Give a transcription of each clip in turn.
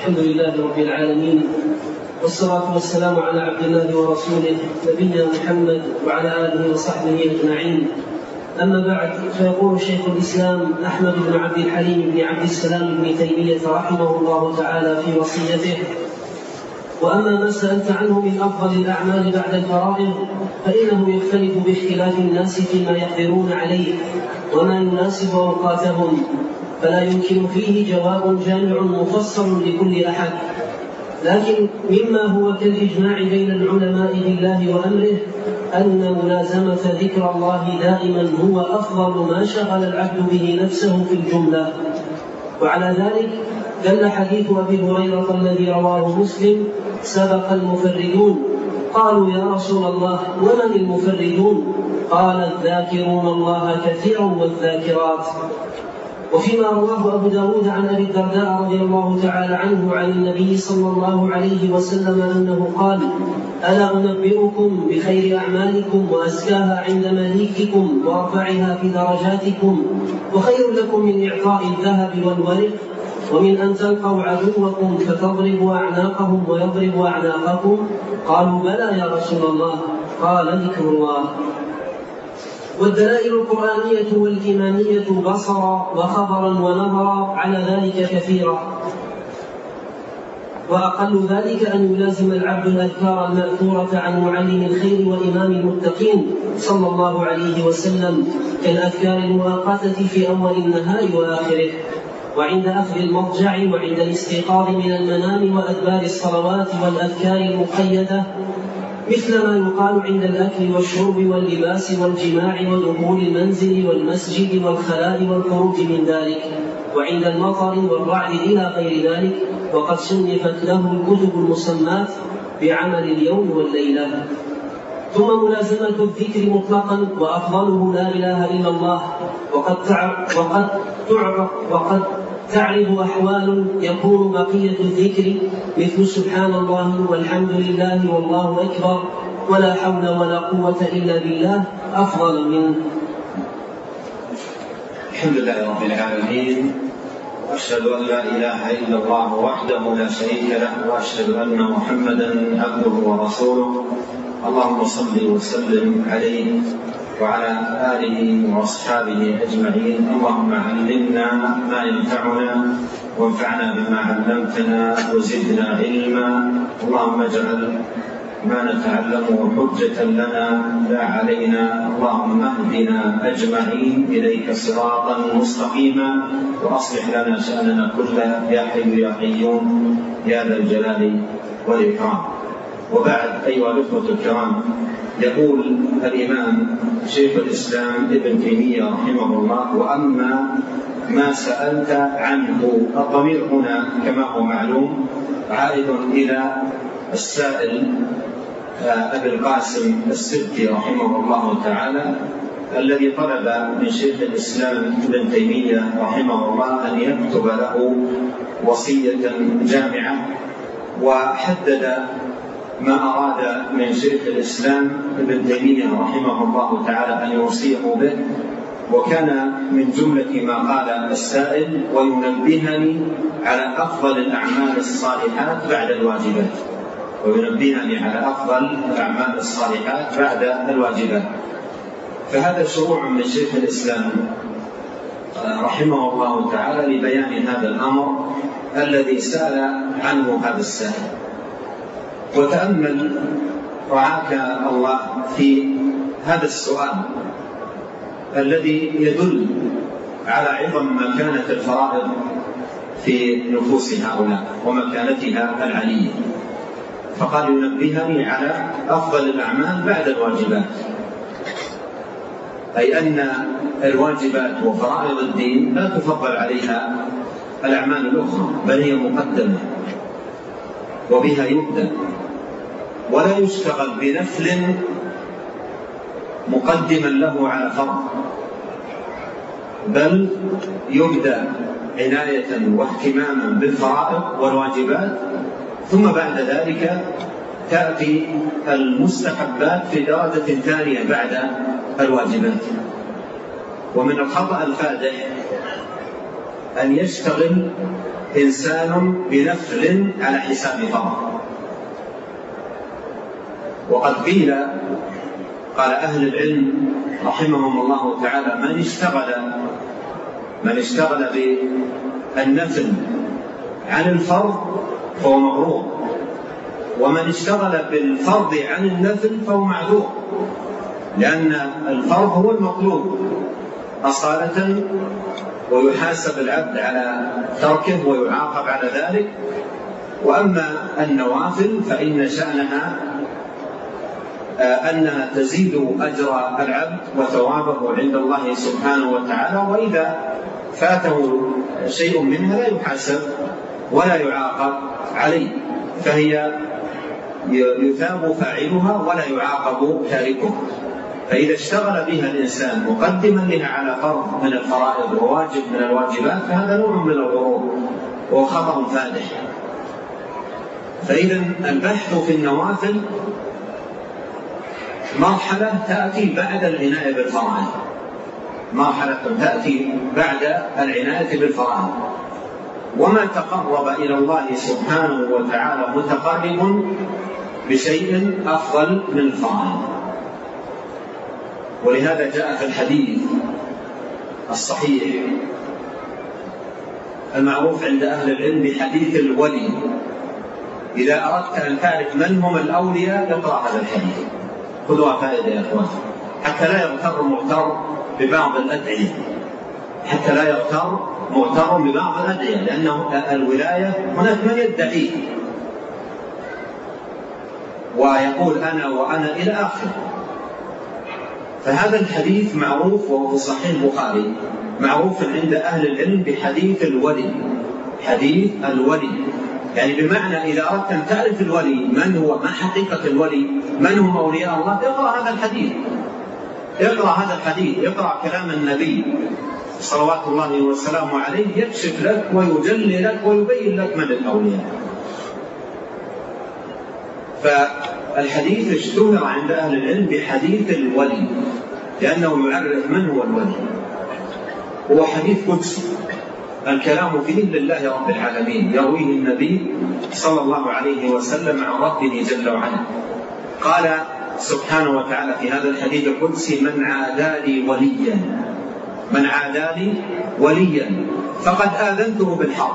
الحمد لله رب العالمين، والصلاة والسلام على عبد الله ورسوله نبينا محمد وعلى آله وصحبه أجمعين. أما بعد، فيقول شيخ الإسلام أحمد بن عبد الحليم بن عبد السلام بن تيمية رحمه الله تعالى في وصيته: وأما ما سألت عنه من أفضل الأعمال بعد الفرائض فإنه يختلف باختلاف الناس فيما يقدرون عليه وما يناسب أوقاتهم، فلا يمكن فيه جواب جامع مفصل لكل أحد، لكن مما هو كالإجماع بين العلماء بالله وأمره أن ملازمة ذكر الله دائما هو أفضل ما شغل العبد به نفسه في الجملة. وعلى ذلك دل حديث أبي هريرة الذي رواه مسلم: سبق المفردون. قالوا: يا رسول الله، ومن المفردون؟ قال: الذاكرون الله كثيرا والذاكرات. وفيما رواه أبو داود عن أبي الدرداء رضي الله تعالى عنه عن النبي صلى الله عليه وسلم أنه قال: ألا أنبئكم بخير أعمالكم وأزكاها عند مليككم وأرفعها في درجاتكم وخير لكم من إعطاء الذهب والورق ومن أن تلقوا عدوكم فتضربوا أعناقهم ويضربوا أعناقكم؟ قالوا: بلى يا رسول الله. قال: ذكر الله. والدلائل القرآنية والإيمانية بصرا وخبرا ونظرا على ذلك كثيرة، وأقل ذلك أن يلازم العبد الأذكار المأثورة عن معلم الخير وإمام المتقين صلى الله عليه وسلم، كالأذكار المؤقتة في أول النهار وآخره، وعند أخذ المضجع، وعند الاستيقاظ من المنام، وأدبار الصلوات، والأذكار المقيدة مثل ما يقال عند الأكل والشرب واللباس والجماع ودخول المنزل والمسجد والخلاء والخروج من ذلك، وعند المطر والرعد إلى غير ذلك. وقد صنفت له الكتب المسماة بعمل اليوم والليلة. ثم ملازمة الذكر مطلقا، وأفضله لا إله إلا الله. وقد تعرض أحوال يكون بقية الذكر مثل سبحان الله والحمد لله والله أكبر ولا حول ولا قوة إلا بالله أفضل منه. الحمد لله رب العالمين، وأشهد أن لا إله إلا الله وحده لا شريك له، وأشهد أن محمدا عبده ورسوله. اللهم صل وسلم عليه وعلى آله وأصحابه أجمعين. اللهم علمنا ما ينفعنا وانفعنا بما علمتنا وزدنا علما. اللهم اجعل ما نتعلمه حجة لنا لا علينا. اللهم اهدنا أجمعين إليك صراطا مستقيما، وأصلح لنا شأننا كله يا حي يا قيوم يا ذا الجلال والإكرام. وبعد، أيها الأخوة الكرام، يقول الإمام شيخ الإسلام ابن تيمية رحمه الله: وأما ما سألت عنه. الضمير هنا كما هو معلوم عائد إلى السائل أبي القاسم السبكي رحمه الله تعالى، الذي طلب من شيخ الإسلام ابن تيمية رحمه الله أن يكتب له وصية جامعة، وحدد ما أراد من شيخ الإسلام ابن تيمية رحمه الله تعالى أن يوصيه به. وكان من جملة ما قال السائل: وينبهني على أفضل الأعمال الصالحات بعد الواجبات. وينبهني على أفضل الأعمال الصالحات بعد الواجبات. فهذا شروع من شيخ الإسلام رحمه الله تعالى لبيان هذا الأمر الذي سأل عنه هذا السائل. وتأمل رعاك الله في هذا السؤال الذي يدل على عظم مكانة الفرائض في نفوس هؤلاء ومكانتها العلية. فقال: ينبهني على أفضل الأعمال بعد الواجبات، أي أن الواجبات وفرائض الدين لا تفضل عليها الأعمال الأخرى، بل هي مقدمة وبها يبدأ، ولا يشتغل بنفل مقدما له على فرض، بل يبدأ عناية واهتماما بالفرائض والواجبات، ثم بعد ذلك تأتي المستحبات في درجة ثانية بعد الواجبات. ومن الخطأ الفادح أن يشتغل إنسان بنفل على حساب فرض. وقد قال أهل العلم رحمهم الله تعالى: من اشتغل بالنفل عن الفرض فهو مغرور، ومن اشتغل بالفرض عن النفل فهو معذور، لأن الفرض هو المطلوب أصالة، ويحاسب العبد على تركه ويعاقب على ذلك. وأما النوافل فإن شأنها أنها تزيد أجر العبد وثوابه عند الله سبحانه وتعالى، وإذا فاته شيء منها لا يحاسب ولا يعاقب عليه، فهي يثاب فاعلها ولا يعاقب تاركه. فإذا اشتغل بها الإنسان مقدما لها على فرض من الفرائض وواجب من الواجبات فهذا نوع من الغرور وهو خطأ فادح. فإذا البحث في النوافل مرحلة تأتي بعد العناية بالفرائض، مرحلة تأتي بعد العناية بالفرائض. وما تقرب إلى الله سبحانه وتعالى متقرب بشيء أفضل من الفرائض. ولهذا جاء في الحديث الصحيح المعروف عند أهل العلم بحديث الولي: إذا أردت أن تعرف من هم الأولياء اقرأ هذا الحديث. خذوها فائدة يا أخوان، حتى لا يغتر مغتر ببعض الأدعية، حتى لا يغتر مغتر ببعض الأدعية، لأنه الولاية هناك من يدعي ويقول أنا وأنا إلى آخر. فهذا الحديث معروف وهو في صحيح البخاري، معروف عند أهل العلم بحديث الولي. حديث الولي يعني بمعنى إذا أردت أن تعرف الولي من هو، ما حقيقة الولي، من هم أولياء الله، اقرأ هذا الحديث، اقرأ هذا الحديث، اقرأ كلام النبي صلوات الله وسلامه عليه، يكشف لك ويجلي لك ويبين لك من الأولياء. فالحديث اشتهر عند أهل العلم بحديث الولي لأنه يعرف من هو الولي. هو حديث قدسي الكلام فيه لله رب العالمين، يرويه النبي صلى الله عليه وسلم عن ربه جل وعلا. قال سبحانه وتعالى في هذا الحديث القدسي: من عادى لي وليا، من عادى لي وليا فقد آذنته بالحرب.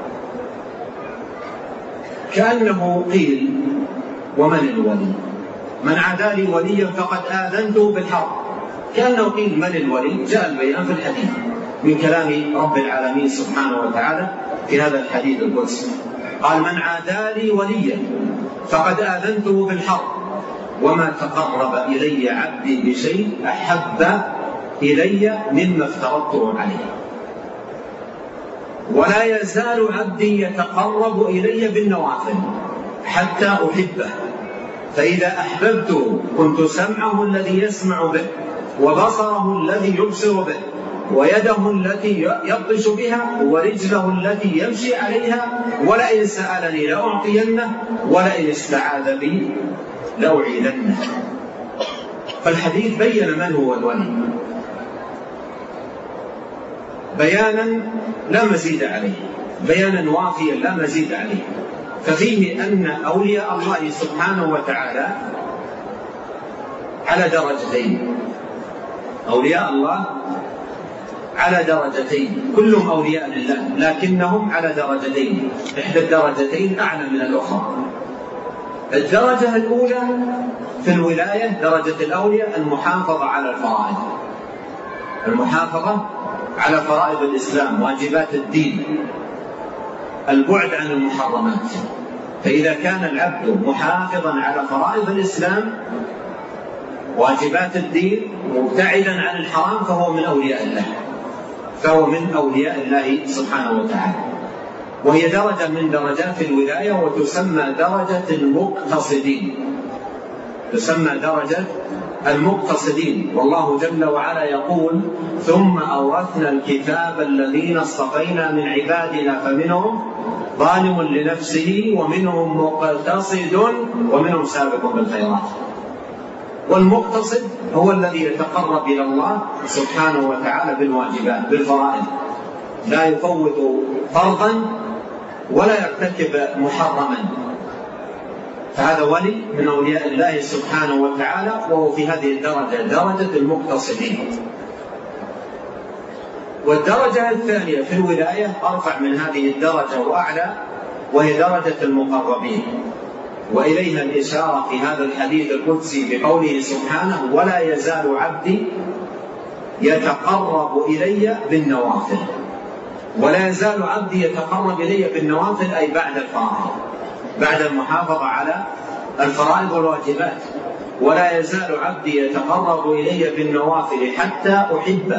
كأنه قيل: ومن الولي؟ من عادى لي وليا فقد آذنته بالحرب. كأنه قيل: من الولي؟ جاء البيان في الحديث من كلام رب العالمين سبحانه وتعالى في هذا الحديث القدسي. قال: من عادى لي وليا فقد آذنته بالحرب، وما تقرب إلي عبدي بشيء أحب إلي مما افترضته عليه، ولا يزال عبدي يتقرب إلي بالنوافل حتى أحبه، فإذا أحببته كنت سمعه الذي يسمع به، وبصره الذي يبصر به، ويده التي يبطش بها، ورجله التي يمشي عليها، ولئن سألني لأعطينه، ولئن استعاذ بي لأعيذنه. فالحديث بين من هو الولي بيانا لا مزيد عليه، بيانا وافيا لا مزيد عليه. ففيه أن أولياء الله سبحانه وتعالى على درجتين، أولياء الله على درجتين، كلهم أولياء لله لكنهم على درجتين، إحدى الدرجتين أعلى من الأخرى. الدرجة الأولى في الولاية درجة الأولياء المحافظة على الفرائض، المحافظة على فرائض الإسلام، واجبات الدين، البعد عن المحرمات. فإذا كان العبد محافظا على فرائض الإسلام واجبات الدين مبتعدا عن الحرام فهو من أولياء الله، فهو من أولياء الله سبحانه وتعالى. وهي درجة من درجات الولاية وتسمى درجة المقتصدين، تسمى درجة المقتصدين. والله جل وعلا يقول: ثم أورثنا الكتاب الذين اصطفينا من عبادنا فمنهم ظالم لنفسه ومنهم مقتصد ومنهم سابق بالخيرات. والمقتصد هو الذي يتقرب إلى الله سبحانه وتعالى بالواجبات بالفرائض، لا يفوت فرضا ولا يرتكب محرما، فهذا ولي من أولياء الله سبحانه وتعالى، وهو في هذه الدرجة درجة المقتصدين. والدرجة الثانية في الولاية أرفع من هذه الدرجة وأعلى، وهي درجة المقربين، وإليها الإشارة في هذا الحديث القدسي بقوله سبحانه: ولا يزال عبدي يتقرب إلي بالنوافل. ولا يزال عبدي يتقرب إلي بالنوافل أي بعد الفرائض، بعد المحافظة على الفرائض والواجبات. ولا يزال عبدي يتقرب إلي بالنوافل حتى أحبه،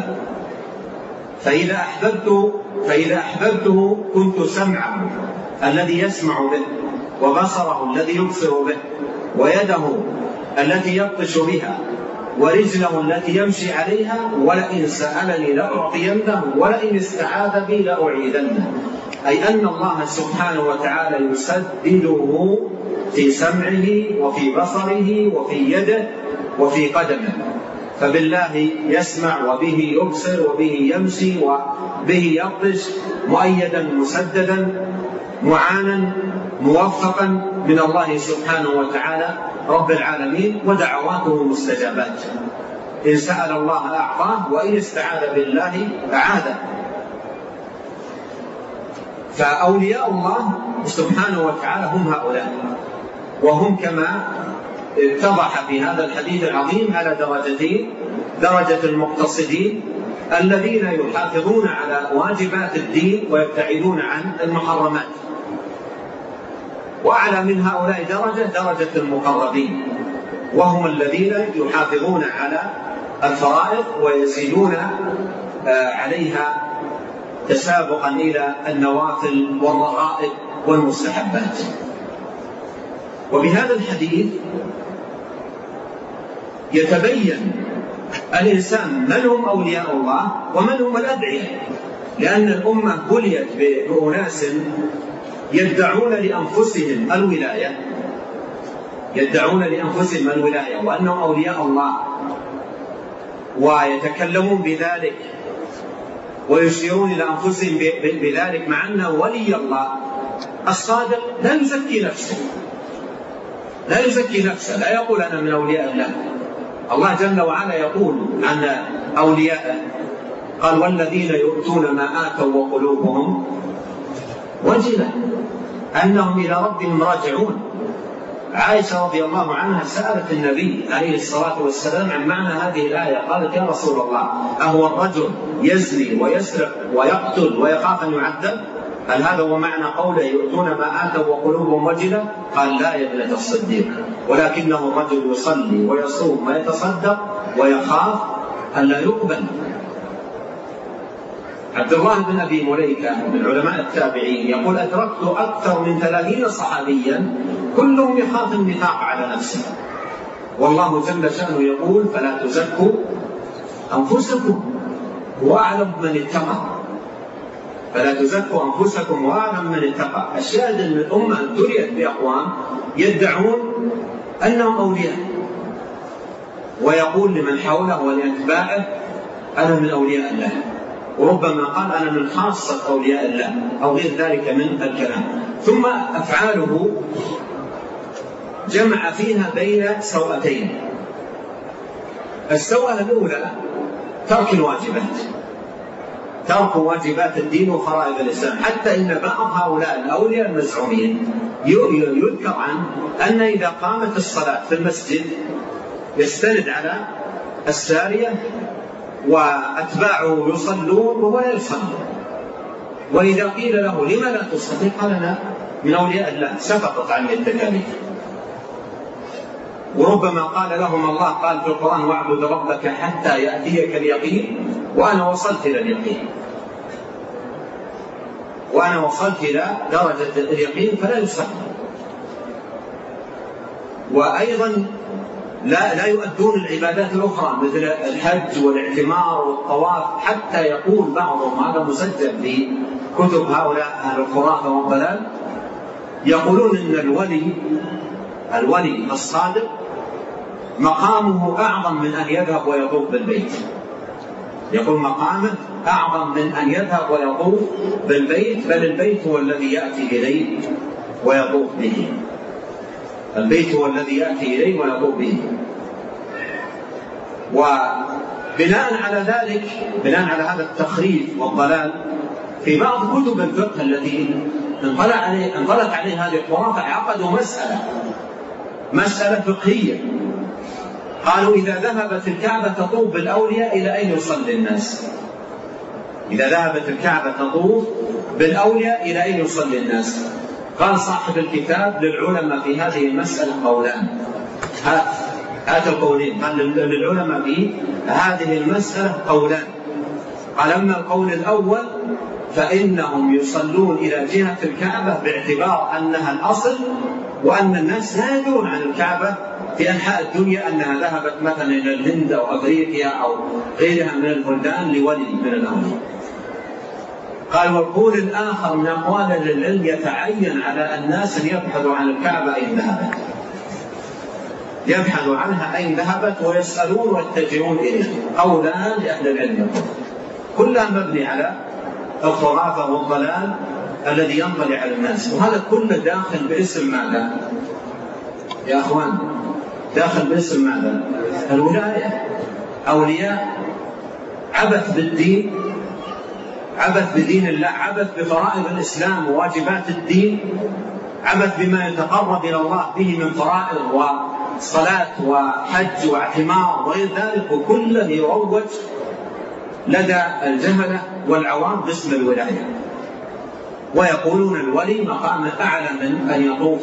فإذا أحببته كنت سمعه الذي يسمع به، وبصره الذي يبصر به، ويده التي يبطش بها، ورجله التي يمشي عليها. ولئن سألني لأعطينه، ولئن استعاذ بي لأعيذنه. أي أن الله سبحانه وتعالى يسدده في سمعه وفي بصره وفي يده وفي قدمه، فبالله يسمع وبه يبصر وبه يمشي وبه يبطش، مؤيدا مسددا معانا موفقا من الله سبحانه وتعالى رب العالمين، ودعواته مستجابات. إن سأل الله أعطاه، وإن استعاذ بالله أعاذه. فأولياء الله سبحانه وتعالى هم هؤلاء، وهم كما اتضح في هذا الحديث العظيم على درجتين: درجة المقتصدين الذين يحافظون على واجبات الدين ويبتعدون عن المحرمات، وأعلى من هؤلاء درجة المقربين، وهم الذين يحافظون على الفرائض ويزيدون عليها تسابقا إلى النوافل والرغائب والمستحبات. وبهذا الحديث يتبين الإنسان من هم أولياء الله ومن هم الأدعياء، لأن الأمة بليت بأناس يدعون لأنفسهم الولاية وأنهم أولياء الله، ويتكلمون بذلك ويشيرون إلى أنفسهم بذلك، مع أنه ولي الله الصادق لا يزكي نفسه، لا يقول أنا من أولياء الله. الله جل وعلا يقول عن أوليائه، قال: والذين يؤتون ما آتوا وقلوبهم وجلة أنهم إلى ربهم راجعون. عائشة رضي الله عنها سألت النبي عليه الصلاة والسلام عن معنى هذه الآية، قالت: يا رسول الله، أهو الرجل يزني ويسرق ويقتل ويخاف أن يعذب؟ هل هذا هو معنى قوله يؤتون ما آتوا وقلوبهم وجلة؟ قال: لا يا ابنة الصديق، ولكنه الرجل يصلي ويصوم ويتصدق ويخاف أن لا يقبل. عبد الله بن أبي مليكة من علماء التابعين يقول: أدركت أكثر من 30 صحابيا كلهم يخاف النفاق على نفسه، والله جل شأنه يقول: فلا تزكوا أنفسكم وأعلم من اتقى. فلا تزكوا أنفسكم وأعلم من اتقى. الشاهد أن الأمة ابتليت بأقوام يدعون أنهم أولياء، ويقول لمن حوله ولأتباعه: أنا من أولياء الله، وربما قال: أنا من خاصة أولياء الله، أو غير ذلك من الكلام. ثم أفعاله جمع فيها بين سوءتين. السوءة الأولى ترك الواجبات، ترك واجبات الدين وفرائض الإسلام، حتى إن بعض هؤلاء الأولياء المزعومين يذكر عنه أن إذا قامت الصلاة في المسجد يستند على السارية وأتباعه يصلون وهو لا يصلي، وإذا قيل له: لما لا تصلي؟ قال: أنا من أولياء الله، سقطت عني التكاليف. وربما قال لهم الله قال في القرآن: واعبد ربك حتى يأتيك اليقين، وأنا وصلت إلى اليقين، وأنا وصلت إلى درجة اليقين فلا يصلي. وأيضا لا يؤدون العبادات الأخرى مثل الحج والاعتمار والطواف، حتى يقول بعضهم، هذا مسجل في كتب هؤلاء أهل الخرافة والضلال، يقولون إن الولي الصادق مقامه أعظم من أن يذهب ويطوف بالبيت. يقول مقامه أعظم من أن يذهب ويطوف بالبيت، بل البيت هو الذي يأتي إليه ويطوف به. البيت هو الذي يأتي إليه ويطوف به. وبناء على ذلك، بناء على هذا التخريف والضلال في بعض كتب الفقه التي انطلق عليه هذه الخرافة، عقدوا مسألة فقهية. قالوا إذا ذهبت الكعبة تطوف بالأولياء إلى أين يصلي الناس؟ إذا ذهبت الكعبة تطوف بالأولياء إلى أين يصلي الناس؟ قال صاحب الكتاب للعلماء في هذه المسألة قولان. هات القولين. قال للعلماء في هذه المسألة قولان. قال أما القول الأول فإنهم يصلون إلى جهة الكعبة باعتبار أنها الأصل، وأن الناس لا يدرون عن الكعبة في أنحاء الدنيا أنها ذهبت مثلا إلى الهند أو أفريقيا أو غيرها من البلدان لولي من الأولياء. قال والقول الآخر من أقوال العلم يتعين على الناس أن يبحثوا عن الكعبة أين ذهبت، يبحثوا عنها أين ذهبت ويسألون ويتجهون إليها. قولان لأهل العلم كلها مبني على الخرافة والضلال الذي ينطلي على الناس، وهذا كله داخل باسم ماذا يا أخوان؟ داخل باسم ماذا؟ الولاية. أولياء عبث بالدين، عبث بدين الله، عبث بفرائض الإسلام وواجبات الدين، عبث بما يتقرب إلى الله به من فرائض وصلاة وحج واعتمار وغير ذلك، وكله يروج لدى الجهلة والعوام باسم الولاية، ويقولون الولي مقام أعلى من أن يطوف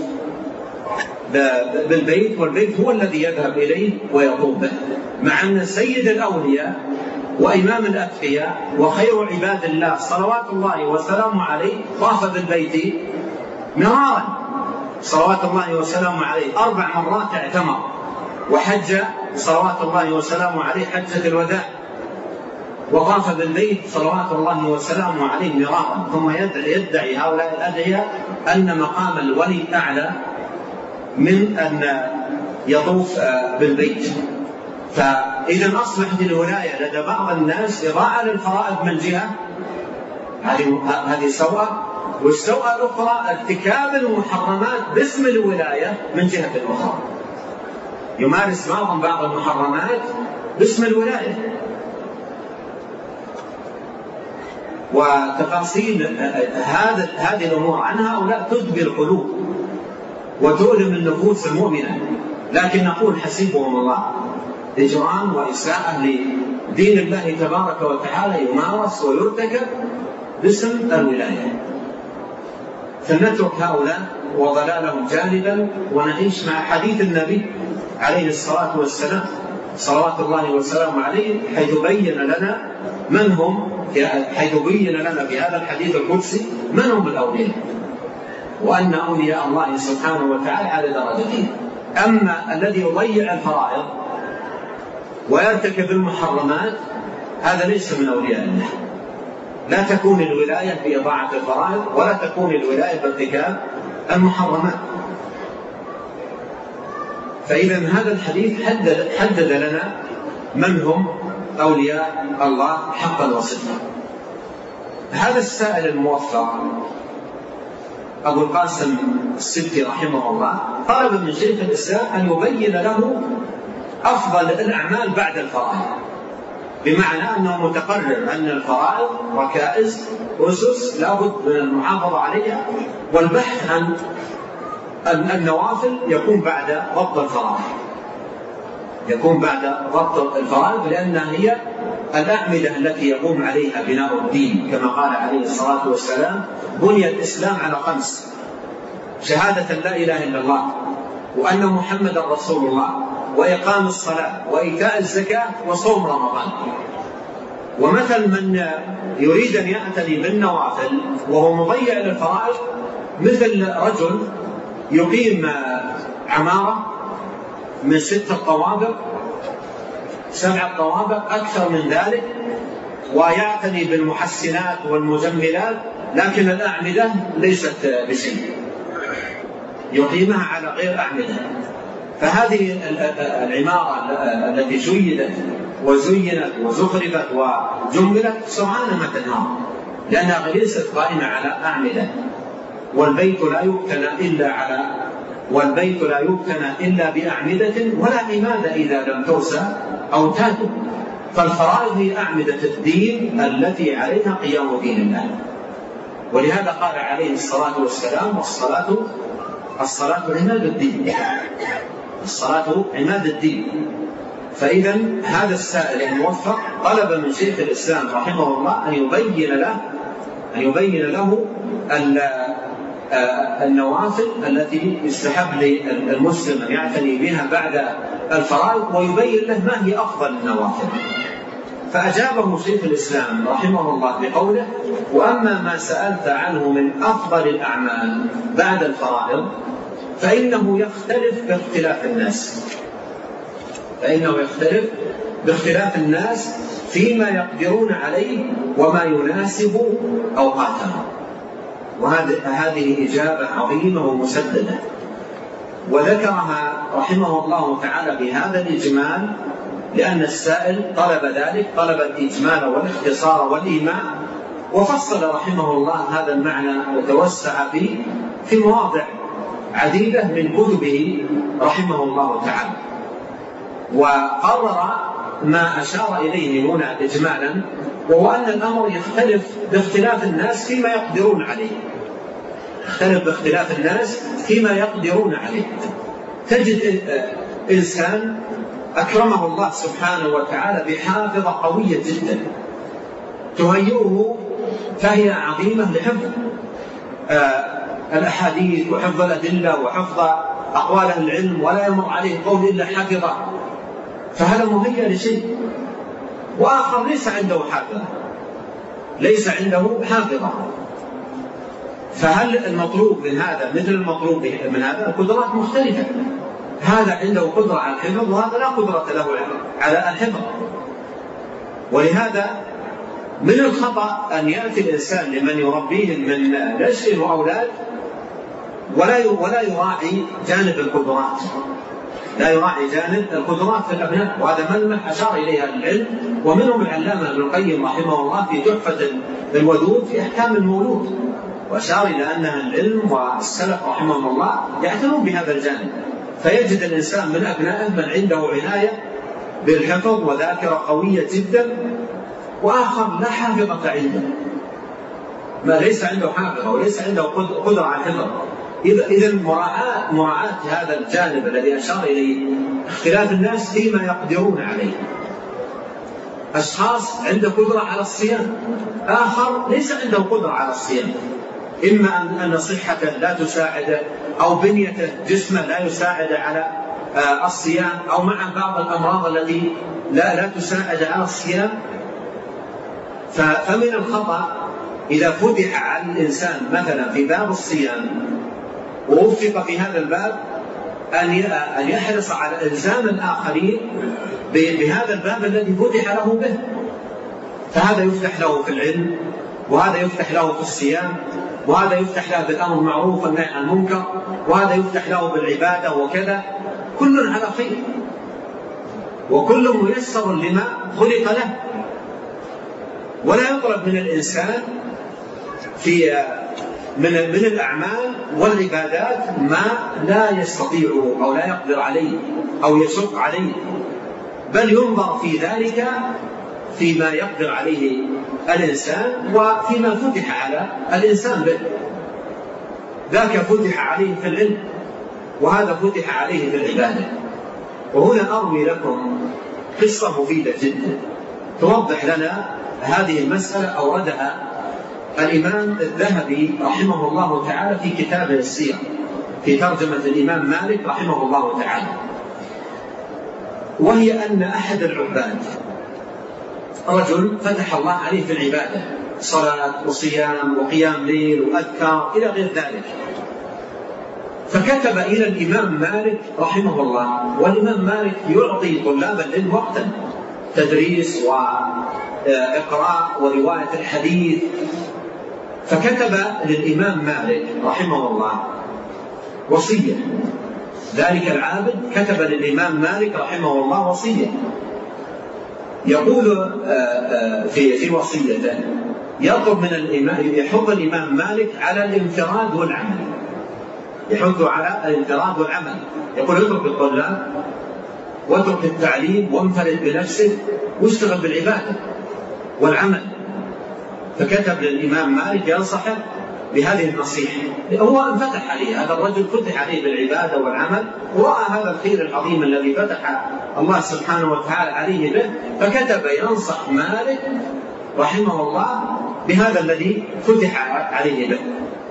بالبيت، والبيت هو الذي يذهب إليه ويطوف به، مع أن سيد الأولياء وإمام الأتقياء وخير عباد الله صلوات الله وسلامه عليه طاف بالبيت مرارا صلوات الله وسلامه عليه، 4 مرات اعتمر، وحج صلوات الله وسلامه عليه حجة الوداع، وطاف بالبيت صلوات الله وسلامه عليه مرارا. ثم يدعي هؤلاء الأدعياء أن مقام الولي أعلى من أن يطوف بالبيت. فإذا أصبحت الولاية لدى بعض الناس إضاعة للفرائض من جهة، هذه سوءة، والسوءة الأخرى ارتكاب المحرمات باسم الولاية من جهة أخرى، يمارس بعض المحرمات باسم الولاية. وتفاصيل هذه الأمور عن هؤلاء تدبر القلوب وتؤلم النفوس المؤمنة، لكن نقول حسيبهم الله. إجرام وإساءة لدين الله تبارك وتعالى يمارس ويرتكب باسم الولاية. فلنترك هؤلاء وضلالهم جانبا ونعيش مع حديث النبي عليه الصلاة والسلام صلوات الله وسلامه عليه، حيث بين لنا من هم، حيث بين لنا في هذا الحديث القدسي من هم الأولياء، وأن أولياء الله سبحانه وتعالى على درجتين. أما الذي يضيع الفرائض ويرتكب المحرمات هذا ليس من أولياء الله. لا تكون الولاية بإضاعة الفرائض، ولا تكون الولاية بارتكاب المحرمات. فإذا هذا الحديث حدد لنا من هم أولياء الله حقا وصدقا. هذا السائل الموفق أبو القاسم السبتي رحمه الله طلب من شيخ الإسلام أن يبين له أفضل الأعمال بعد الفرائض، بمعنى أنه متقرر أن الفرائض ركائز أسس لابد من المحافظة عليها، والبحث عن النوافل يكون بعد ضبط الفرائض، يكون بعد ضبط الفرائض، لأنها هي الأعمدة التي يقوم عليها بناء الدين، كما قال عليه الصلاة والسلام: بني الإسلام على 5: شهادة لا إله إلا الله، وأن محمد رسول الله، وإقام الصلاة، وإيتاء الزكاة، وصوم رمضان. ومثل من يريد أن يعتني بالنوافل وهو مضيع للفرائض مثل رجل يقيم عمارة من 6 طوابق 7 طوابق أكثر من ذلك، ويعتني بالمحسنات والمجملات، لكن الأعمدة ليست بشيء، يقيمها على غير أعمدة. فهذه العمارة التي شيدت وزينت وزخرفت وجملت سرعان ما تنهار، لأنها ليست قائمة على أعمدة. والبيت لا يبتنى إلا بأعمدة، ولا عماد إذا لم ترسى أوتاد. فالفرائض هي أعمدة الدين التي عليها قيام دين الله. ولهذا قال عليه الصلاة والسلام: الصلاة عماد الدين. الصلاة عماد الدين. فإذا هذا السائل الموفق طلب من شيخ الإسلام رحمه الله أن يبين له النوافل التي يستحب للمسلم أن يعتني بها بعد الفرائض، ويبين له ما هي أفضل النوافل. فأجابه شيخ الإسلام رحمه الله بقوله: وأما ما سألت عنه من أفضل الأعمال بعد الفرائض فإنه يختلف باختلاف الناس فيما يقدرون عليه وما يناسب أوقاتهم. وهذه إجابة عظيمة ومسددة، وذكرها رحمه الله تعالى بهذا الإجمال لأن السائل طلب الإجمال والاختصار والإيماء، وفصل رحمه الله هذا المعنى وتوسع فيه في مواضع عديدة من كتبه رحمه الله تعالى، وقرر ما أشار إليه هنا إجمالا، وهو أن الأمر يختلف باختلاف الناس فيما يقدرون عليه. تجد إنسان أكرمه الله سبحانه وتعالى بحافظة قوية جدا تهيئه، فهي عظيمة لحفظ الأحاديث وحفظ الأدلة وحفظ أقوال أهل العلم، ولا يمر عليه قول إلا حفظه، فهذا مهيئ لشيء. وآخر ليس عنده حافظة، فهل المطلوب من هذا مثل المطلوب من هذا؟ القدرات مختلفة، هذا عنده قدرة على الحفظ وهذا لا قدرة له على الحفظ. ولهذا من الخطأ أن يأتي الإنسان لمن يربيهم من نشء وأولاد ولا يراعي جانب القدرات، في الأبناء، وهذا ملمح أشار إليها العلم، ومنهم العلامة ابن القيم رحمه الله في تحفة الودود في أحكام المولود، وأشار إلى أن العلم والسلف رحمهم الله يعتنون بهذا الجانب. فيجد الإنسان من أبنائه من عنده عناية بالحفظ وذاكرة قوية جدا، وآخر لا حافظة عنده، ما ليس عنده حافظة وليس عنده قدرة على الحفظ. إذا مراعاة هذا الجانب الذي أشار إليه اختلاف الناس فيما يقدرون عليه. أشخاص عنده قدرة على الصيام، آخر ليس عنده قدرة على الصيام، إما أن صحته لا تساعده أو بنيته جسمه لا يساعد على الصيام، أو مع بعض الأمراض التي لا تساعد على الصيام. فمن الخطأ إذا فتح على الإنسان مثلا في باب الصيام ووفق في هذا الباب أن يحرص على إلزام الآخرين بهذا الباب الذي فتح له به، فهذا يفتح له في العلم، وهذا يفتح له في الصيام، وهذا يفتح له بالأمر بالمعروف والنهي عن المنكر، وهذا يفتح له بالعبادة، وكذا كل على خير، وكل ميسر لما خلق له. ولا يطلب من الإنسان من الأعمال والعبادات ما لا يستطيع أو لا يقدر عليه أو يشق عليه، بل ينظر في ذلك فيما يقدر عليه الإنسان وفيما فتح على الإنسان به. ذاك فتح عليه في العلم، وهذا فتح عليه في العبادة. وهنا أروي لكم قصة مفيدة جدا توضح لنا هذه المسألة، أوردها الإمام الذهبي رحمه الله تعالى في كتابه السير في ترجمة الإمام مالك رحمه الله تعالى. وهي أن أحد العباد رجل فتح الله عليه في العبادة، صلاة وصيام وقيام ليل وأذكار إلى غير ذلك، فكتب إلى الإمام مالك رحمه الله. والإمام مالك يعطي طلاب العلم وقتا تدريس وإقراء ورواية الحديث، فكتب للإمام مالك رحمه الله وصية. ذلك العابد كتب للإمام مالك رحمه الله وصية، يقول في وصيته يطلب من الإمام، يحض الإمام مالك على الانفراد والعمل، يحض على الانفراد والعمل، يقول اترك الطلاب واترك التعليم وانفرد بنفسك واشتغل بالعبادة والعمل. فكتب للإمام مالك ينصحه بهذه النصيحة. هو انفتح عليه، هذا الرجل فتح عليه بالعبادة والعمل، ورأى هذا الخير العظيم الذي فتح الله سبحانه وتعالى عليه به، فكتب ينصح مالك رحمه الله بهذا الذي فتح عليه به.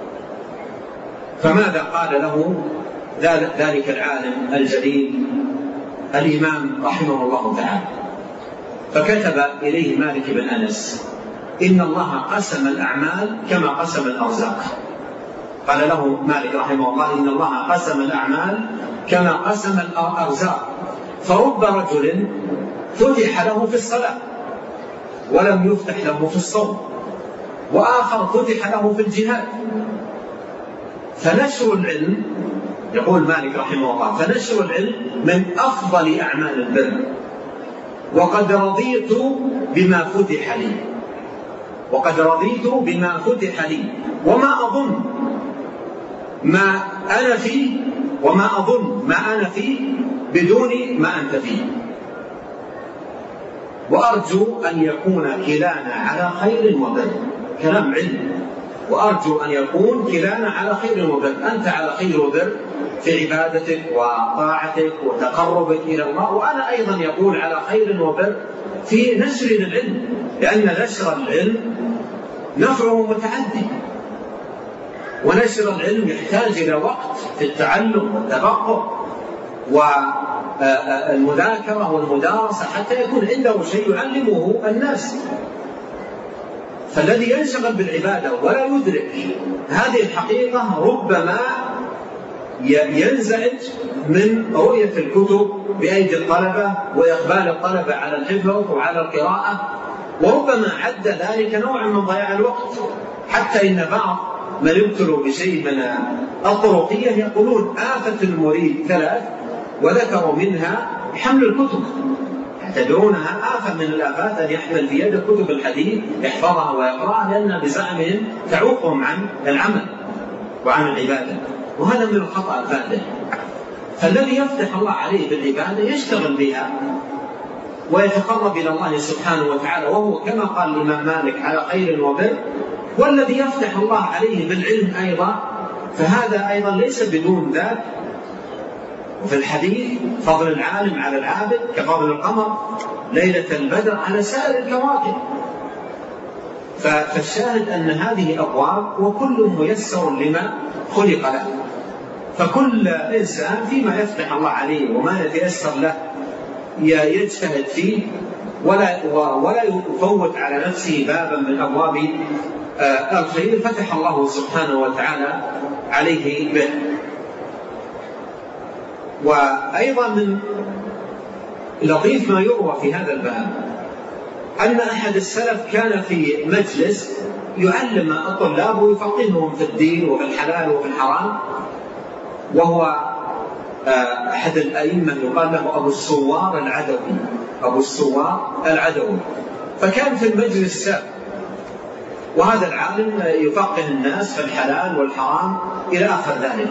فماذا قال له ذلك العالم الجليل الإمام رحمه الله تعالى؟ فكتب إليه مالك بن أنس: إن الله قسم الأعمال كما قسم الأرزاق. قال له مالك رحمه الله: إن الله قسم الأعمال كما قسم الأرزاق، فرب رجل فتح له في الصلاة ولم يفتح له في الصوم، وآخر فتح له في الجهاد. فنشر العلم، يقول مالك رحمه الله، فنشر العلم من أفضل أعمال البر، وقد رضيت بما فتح لي، وقد رضيت بما فتح لي، وما أظن ما أنا فيه، وما أظن ما أنا فيه بدون ما أنت فيه، وأرجو أن يكون كلانا على خير وبر. كلام علم. وأرجو أن يكون كلانا على خير وبر، أنت على خير وبر في عبادتك وطاعتك وتقربك إلى الله، وأنا أيضا يقول على خير وبر في نشر العلم، لأن نشر العلم نفعه متعدي، ونشر العلم يحتاج إلى وقت في التعلم والتفقه والمذاكرة والمدارسة حتى يكون عنده شيء يعلمه الناس. فالذي ينشغل بالعبادة ولا يدرك هذه الحقيقة ربما ينزعج من رؤية الكتب بأيدي الطلبة وإقبال الطلبة على الحفظ وعلى القراءة، وربما عد ذلك نوعا من ضياع الوقت. حتى إن بعض من ابتلوا بشيء من الطرقية يقولون آفة المريد 3، وذكروا منها حمل الكتب، يعتبرونها آفة من الآفات أن يحمل في يده كتب الحديث يحفظها ويقرأها، لأنها بزعمهم تعوقهم عن العمل وعن العبادة، وهذا من الخطأ الفادح. فالذي يفتح الله عليه بالعبادة يشتغل بها ويتقرب إلى الله سبحانه وتعالى، وهو كما قال الإمام مالك على خير وبر. والذي يفتح الله عليه بالعلم أيضا فهذا أيضا ليس بدون ذاك. وفي الحديث فضل العالم على العابد كفضل القمر ليلة البدر على سائر الكواكب. فالشاهد أن هذه أبواب وكل ميسر لما خلق له، فكل إنسان فيما يفتح الله عليه وما يتيسر له يجتهد فيه ولا يفوت على نفسه بابا من أبواب الخير فتح الله سبحانه وتعالى عليه به. وأيضا من لطيف ما يروى في هذا الباب أن أحد السلف كان في مجلس يعلم الطلاب ويفقههم في الدين وفي الحلال وفي الحرام، وهو أحد الأئمة يقال له أبو السوار العدوي، أبو السوار العدوي. فكان في المجلس شاب، وهذا العالم يفقه الناس في الحلال والحرام إلى آخر ذلك.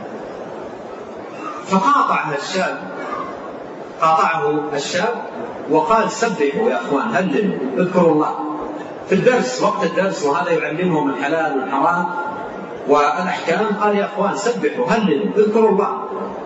فقاطعه الشاب وقال: سبحوا يا أخوان، هللوا، اذكروا الله في الدرس، وقت الدرس، وهذا يعلمهم الحلال والحرام والأحكام. قال: يا أخوان سبحوا، هللوا، اذكروا الله.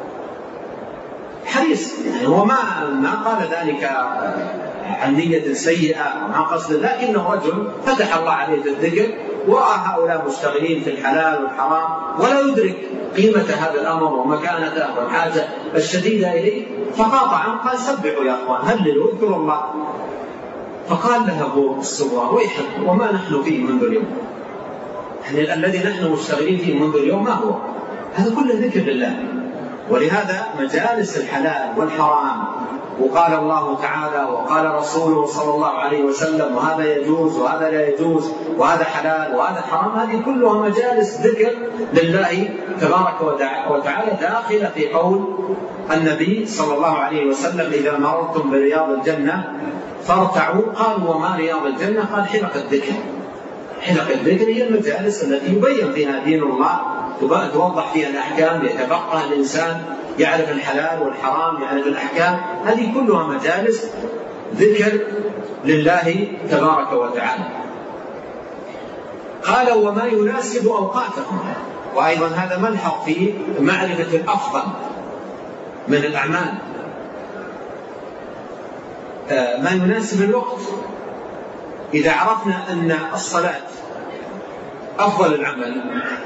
حريص، يعني هو ما قال ذلك عن نية سيئة وعن قصد، لكنه رجل فتح الله عليه الذكر ورأى هؤلاء مشتغلين في الحلال والحرام ولا يدرك قيمة هذا الأمر ومكانته والحاجة الشديدة إليه، فقاطعهم قال: سبحوا يا أخوان، هللوا، اذكروا الله. فقال له أبو السوار: ويحك، وما نحن فيه منذ اليوم؟ يعني الذي نحن مشتغلين فيه منذ اليوم ما هو؟ هذا كله ذكر لله. ولهذا مجالس الحلال والحرام، وقال الله تعالى وقال رسوله صلى الله عليه وسلم، وهذا يجوز وهذا لا يجوز، وهذا حلال وهذا حرام، هذه كلها مجالس ذكر لله تبارك وتعالى، داخلة في قول النبي صلى الله عليه وسلم: إذا مررتم برياض الجنة فارتعوا. قالوا وما رياض الجنة؟ قال حلق الذكر. حلق الذكر هي المجالس التي يبين فيها دين الله، توضح فيها الأحكام، يتفقه الإنسان، يعرف الحلال والحرام، يعرف الأحكام. هذه كلها مجالس ذكر لله تبارك وتعالى. قال وما يناسب أوقاتهم، وأيضا هذا ملحق في معرفة الأفضل من الأعمال، ما يناسب الوقت. إذا عرفنا أن الصلاة أفضل العمل،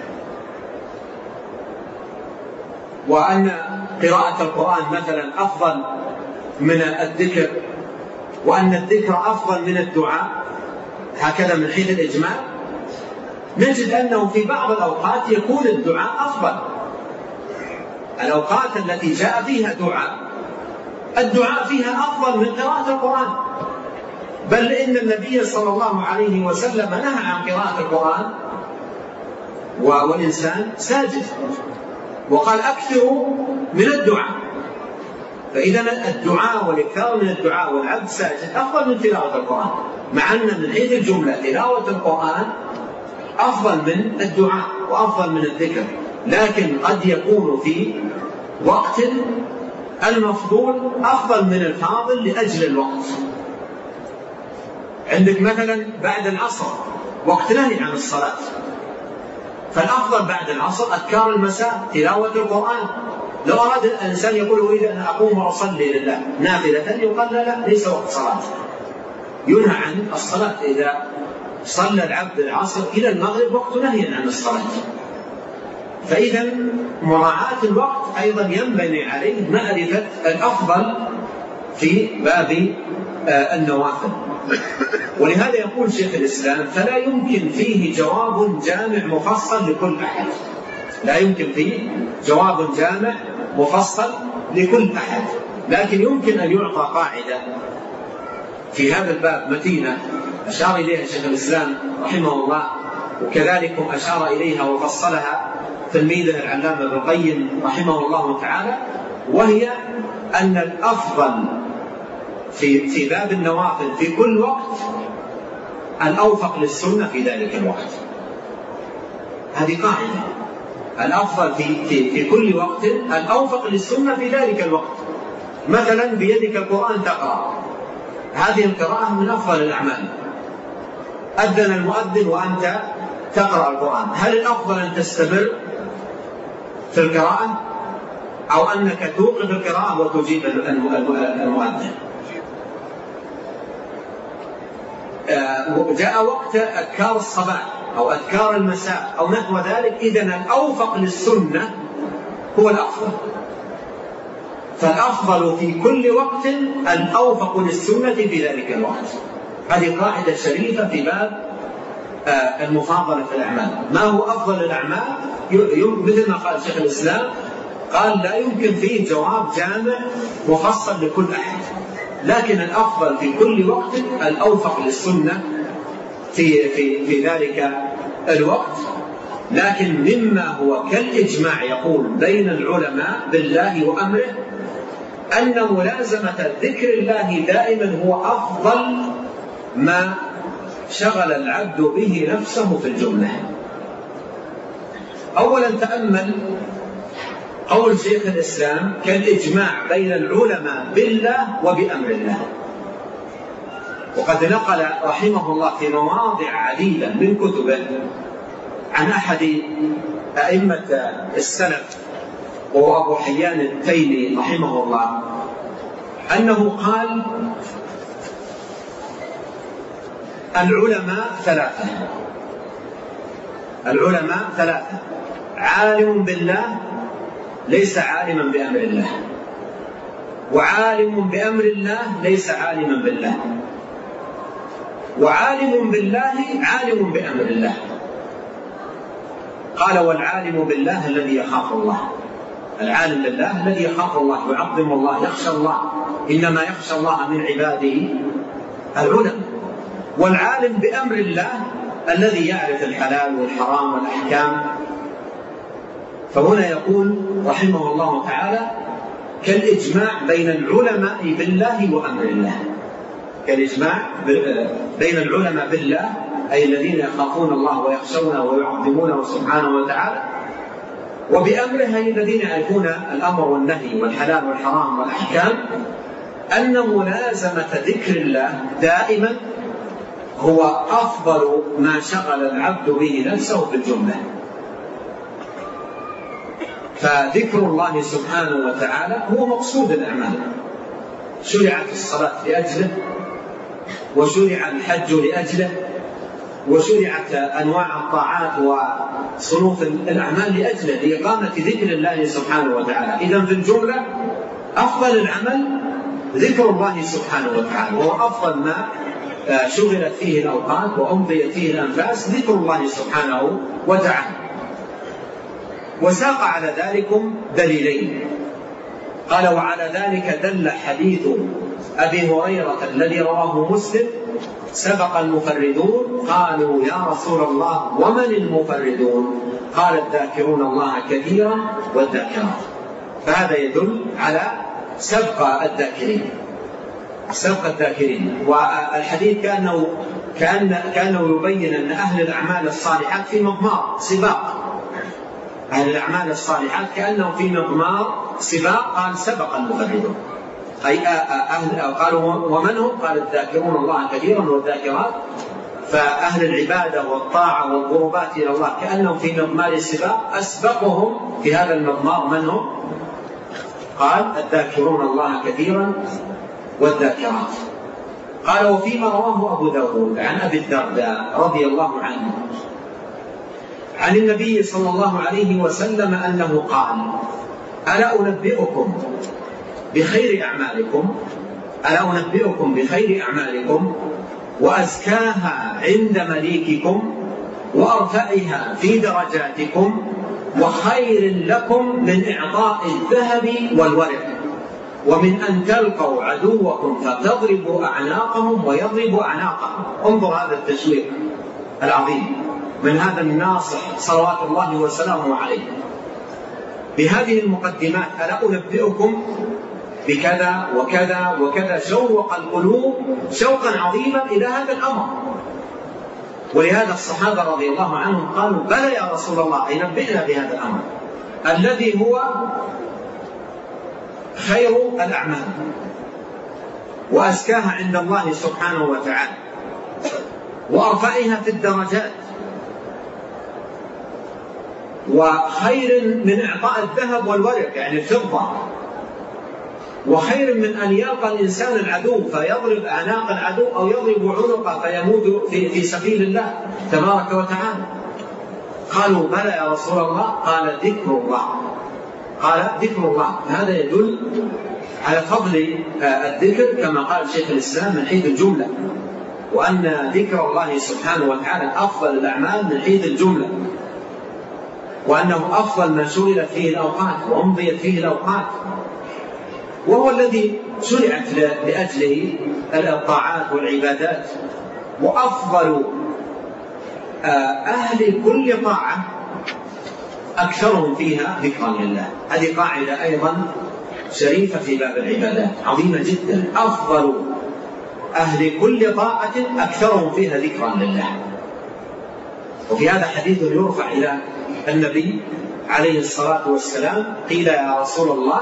وأن قراءة القرآن مثلا أفضل من الذكر، وأن الذكر أفضل من الدعاء، هكذا من حيث الإجمال، نجد أنه في بعض الأوقات يكون الدعاء أفضل. الأوقات التي جاء فيها الدعاء فيها أفضل من قراءة القرآن، بل إن النبي صلى الله عليه وسلم نهى عن قراءة القرآن والإنسان ساجد، وقال أكثروا من الدعاء. فإذا الدعاء والإكثار من الدعاء والعبد ساجد أفضل من تلاوة القرآن، مع أن من حيث الجملة تلاوة القرآن أفضل من الدعاء وأفضل من الذكر، لكن قد يكون في وقت المفضول أفضل من الفاضل لأجل الوقت. عندك مثلا بعد العصر وقت نهي عن الصلاة، فالأفضل بعد العصر أذكار المساء، تلاوة القرآن. لو أراد الإنسان يقول أريد أن أقوم وأصلي لله نافلة، يقال لا ليس وقت صلاة، ينهى عن الصلاة. إذا صلى العبد العصر إلى المغرب وقت نهي عن الصلاة. فإذا مراعاة الوقت أيضا ينبني عليه معرفة الأفضل في باب النوافل. ولهذا يقول شيخ الإسلام فلا يمكن فيه جواب جامع مفصل لكل أحد، لا يمكن فيه جواب جامع مفصل لكل أحد، لكن يمكن أن يعطى قاعدة في هذا الباب متينة أشار إليها شيخ الإسلام رحمه الله، وكذلك أشار إليها وفصلها تلميذه العلامة ابن القيم رحمه الله تعالى، وهي أن الأفضل في باب النوافل في كل وقت الأوفق للسنة في ذلك الوقت. هذه قاعدة، الأفضل في كل وقت الأوفق للسنة في ذلك الوقت. مثلا بيدك القرآن تقرأ، هذه القراءة من أفضل الأعمال. أذن المؤذن وأنت تقرأ القرآن، هل الأفضل أن تستمر في القراءة أو أنك توقف القراءة وتجيب المؤذن؟ جاء وقت أذكار الصباح أو أذكار المساء أو نحو ذلك، إذن الأوفق للسنة هو الأفضل. فالأفضل في كل وقت الأوفق للسنة في ذلك الوقت. هذه قاعدة شريفة في باب المفاضلة في الأعمال. ما هو أفضل الأعمال؟ مثل ما قال شيخ الإسلام، قال لا يمكن فيه جواب جامع مفصل لكل أحد، لكن الأفضل في كل وقت الأوفق للسنة في ذلك الوقت. لكن مما هو كالإجماع يقول بين العلماء بالله وأمره أن ملازمة ذكر الله دائما هو أفضل ما شغل العبد به نفسه في الجملة. أولا تأمل قول شيخ الإسلام كالإجماع بين العلماء بالله وبأمر الله. وقد نقل رحمه الله في مواضع عديدة من كتبه عن أحد أئمة السلف وهو أبو حيان التيمي رحمه الله أنه قال العلماء ثلاثة، عالم بالله ليس عالما بأمر الله، وعالم بأمر الله ليس عالما بالله، وعالم بالله عالم بأمر الله. قال والعالم بالله الذي يخاف الله، العالم بالله الذي يخاف الله يعظم الله يخشى الله، إنما يخشى الله من عباده العلماء. والعالم بأمر الله الذي يعرف الحلال والحرام والأحكام. فهنا يقول رحمه الله تعالى كالإجماع بين العلماء بالله وأمر الله. كالإجماع بين العلماء بالله، أي الذين يخافون الله ويخشونه ويعظمونه سبحانه وتعالى، وبأمره أي الذين يعرفون الأمر والنهي والحلال والحرام والأحكام، أن ملازمة ذكر الله دائما هو أفضل ما شغل العبد به نفسه في الجملة. فذكر الله سبحانه وتعالى هو مقصود الأعمال. شرعت الصلاة لأجله، وشرع الحج لأجله، وشرعت أنواع الطاعات وصنوف الأعمال لأجله، لإقامة ذكر الله سبحانه وتعالى. إذن في الجملة أفضل العمل ذكر الله سبحانه وتعالى، وهو أفضل ما شغلت فيه الأوقات وأمضيت فيه الأنفاس ذكر الله سبحانه وتعالى. وساق على ذلكم دليلين. قال: وعلى ذلك دل حديث أبي هريرة الذي رواه مسلم: سبق المفردون. قالوا: يا رسول الله ومن المفردون؟ قال: الذاكرون الله كثيرا والذاكرات. فهذا يدل على سبق الذاكرين. والحديث كأنه يبين أن أهل الأعمال الصالحات في مضمار سباق. أهل الأعمال الصالحات كأنهم في مضمار سباق. قال: سبق المفردون، أي قالوا: ومن هم؟ قال: الذاكرون الله كثيرا والذاكرات. فأهل العبادة والطاعة والقربات إلى الله كأنهم في مضمار السباق. أسبقهم في هذا المضمار من هم؟ قال: الذاكرون الله كثيرا والذاكرات. قال: وفيما رواه أبو داود عن أبي الدرداء رضي الله عنه عن النبي صلى الله عليه وسلم أنه قال: ألا أنبئكم بخير أعمالكم وأزكاها عند مليككم وأرفعها في درجاتكم وخير لكم من إعطاء الذهب والورق ومن أن تلقوا عدوكم فتضربوا أعناقهم ويضربوا أعناقهم. انظر هذا التشويق العظيم من هذا الناصح صلوات الله وسلامه عليه بهذه المقدمات: ألا أنبئكم بكذا وكذا وكذا. شوق القلوب شوقا عظيما إلى هذا الأمر. ولهذا الصحابة رضي الله عنهم قالوا: بلى يا رسول الله، أي نبئنا بهذا الأمر الذي هو خير الأعمال وأزكاها عند الله سبحانه وتعالى وأرفعها في الدرجات وخير من إعطاء الذهب والورق يعني الفضة، وخير من أن يلقى الإنسان العدو فيضرب أعناق العدو أو يضرب عنقه فيموت في سبيل الله تبارك وتعالى. قالوا: بلى يا رسول الله. قال: ذكر الله. هذا يدل على فضل الذكر كما قال شيخ الإسلام من حيث الجملة، وأن ذكر الله سبحانه وتعالى أفضل الأعمال من حيث الجملة، وأنه أفضل ما شغلت فيه الأوقات وأمضيت فيه الأوقات، وهو الذي شرعت لأجله الطاعات والعبادات. وأفضل أهل كل طاعة أكثرهم فيها ذكرا لله. هذه قاعدة أيضا شريفة في باب العبادات عظيمة جدا. أفضل أهل كل طاعة أكثرهم فيها ذكرا لله. وفي هذا حديث يرفع إلى النبي عليه الصلاة والسلام: قيل يا رسول الله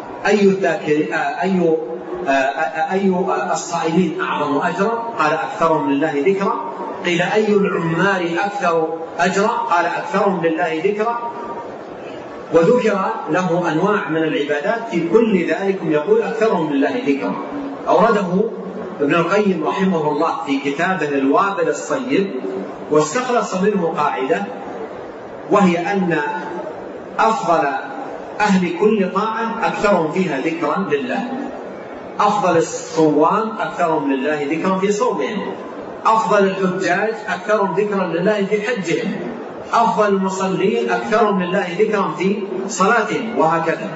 أي الصائمين أعظم أجرا؟ قال: أكثرهم لله ذكرا. قيل: أي العمال أكثر أجرا؟ قال: أكثرهم لله ذكرا. وذكر له أنواع من العبادات في كل ذلك يقول: أكثرهم لله ذكرا. أورده ابن القيم رحمه الله في كتابه الوابل الصيب، واستخلص منه قاعدة، وهي أن أفضل أهل كل طاعة أكثرهم فيها ذكرا لله. أفضل الصوام أكثرهم لله ذكرا في صومهم. أفضل الحجاج أكثرهم ذكرا لله في حجهم. أفضل المصلين أكثرهم لله ذكرا في صلاتهم، وهكذا.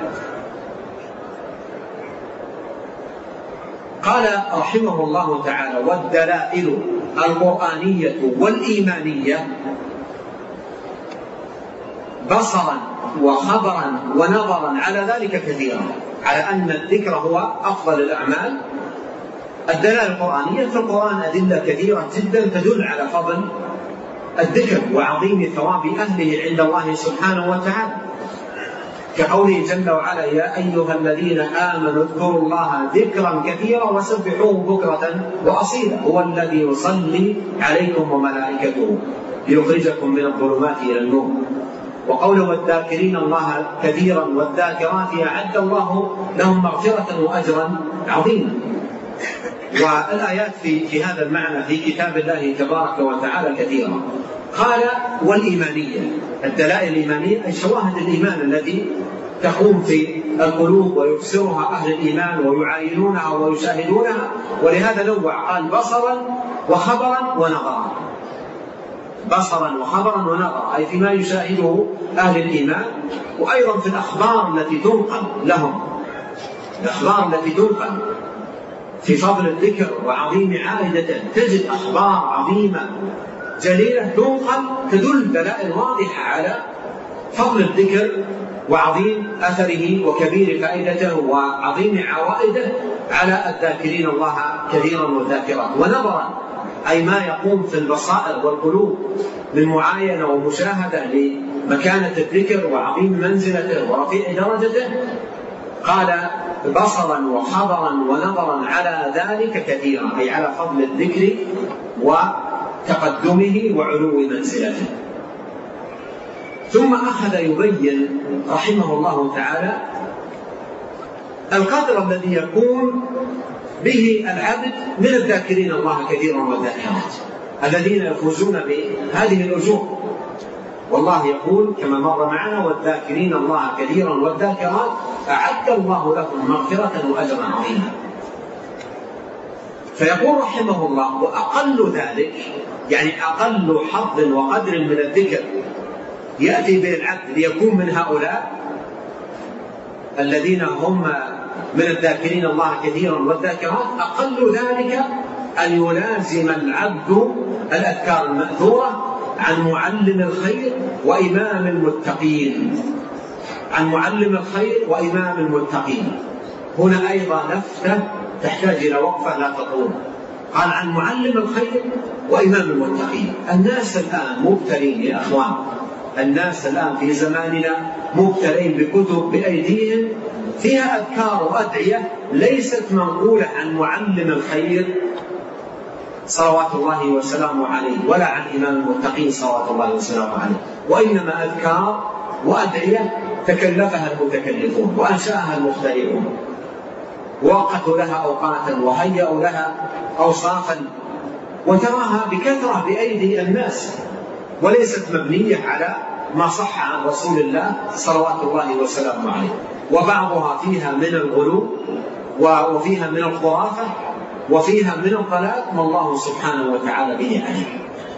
قال رحمه الله تعالى: والدلائل القرآنية والإيمانية بصرا وخبرا ونظرا على ذلك كثيرا، على أن الذكر هو أفضل الأعمال الدلالة القرآنية في القرآن أدلة كثيرة جدا تدل على فضل الذكر وعظيم ثواب أهله عند الله سبحانه وتعالى، كقوله جل وعلا: يا أيها الذين آمنوا اذكروا الله ذكرا كثيرا وسبحوه بكرة وأصيلا هو الذي يصلي عليكم وملائكته ليخرجكم من الظلمات إلى النور. وقوله: والذاكرين الله كثيرا والذاكرات أعد الله لهم مغفرة وأجرا عظيما. والآيات في هذا المعنى في كتاب الله تبارك وتعالى كثيرة. قال: والإيمانية، الدلائل الإيمانية أي شواهد الإيمان التي تقوم في القلوب ويبصرها أهل الإيمان ويعاينونها ويشاهدونها. ولهذا نوع، قال: بصرا وخبرا ونظرا. بصرا وخبرا ونظرا أي فيما يشاهده أهل الإيمان، وأيضا في الأخبار التي تنقل لهم، الأخبار التي تنقل في فضل الذكر وعظيم عائدته. تجد أخبار عظيمة جليلة تنقل تدل دلائل واضحة على فضل الذكر وعظيم أثره وكبير فائدته وعظيم عوائده على الذاكرين الله كثيرا والذاكرات. ونظرا أي ما يقوم في البصائر والقلوب من معاينة ومشاهدة لمكانة الذكر وعظيم منزلته ورفيع درجته. قال: بصرا وخبرا ونظرا على ذلك كثيرا أي على فضل الذكر وتقدمه وعلو منزلته. ثم أخذ يبين رحمه الله تعالى القدر الذي يكون به العبد من الذاكرين الله كثيرا والذاكرات الذين يفوزون بهذه الأجور. والله يقول كما مر معنا: والذاكرين الله كثيرا والذاكرات أعد الله لهم مغفرة وأجرا عظيما. فيقول رحمه الله: وأقل ذلك، يعني أقل حظ وقدر من الذكر يأتي به العبد ليكون من هؤلاء الذين هم من الذاكرين الله كثيرا والذاكرات، أقل ذلك أن يلازم العبد الأذكار المأثورة عن معلم الخير وإمام المتقين. عن معلم الخير وإمام المتقين. هنا أيضا لفتة تحتاج إلى وقفة لا تطول. قال: عن معلم الخير وإمام المتقين. الناس الآن مبتلين يا أخوان، الناس الآن في زماننا مبتلين بكتب بأيديهم فيها أذكار وأدعية ليست منقولة عن معلم الخير صلوات الله وسلامه عليه ولا عن إمام المتقين صلوات الله وسلامه عليه، وإنما أذكار وأدعية تكلفها المتكلفون وأنشأها المخترعون، ووقتوا لها أوقاتا وهيئوا لها أوصافا، وتراها بكثرة بأيدي الناس وليست مبنية على ما صح عن رسول الله صلوات الله وسلامه عليه. وبعضها فيها من الغلو وفيها من الخرافة وفيها من الضلال ما الله سبحانه وتعالى به عليه.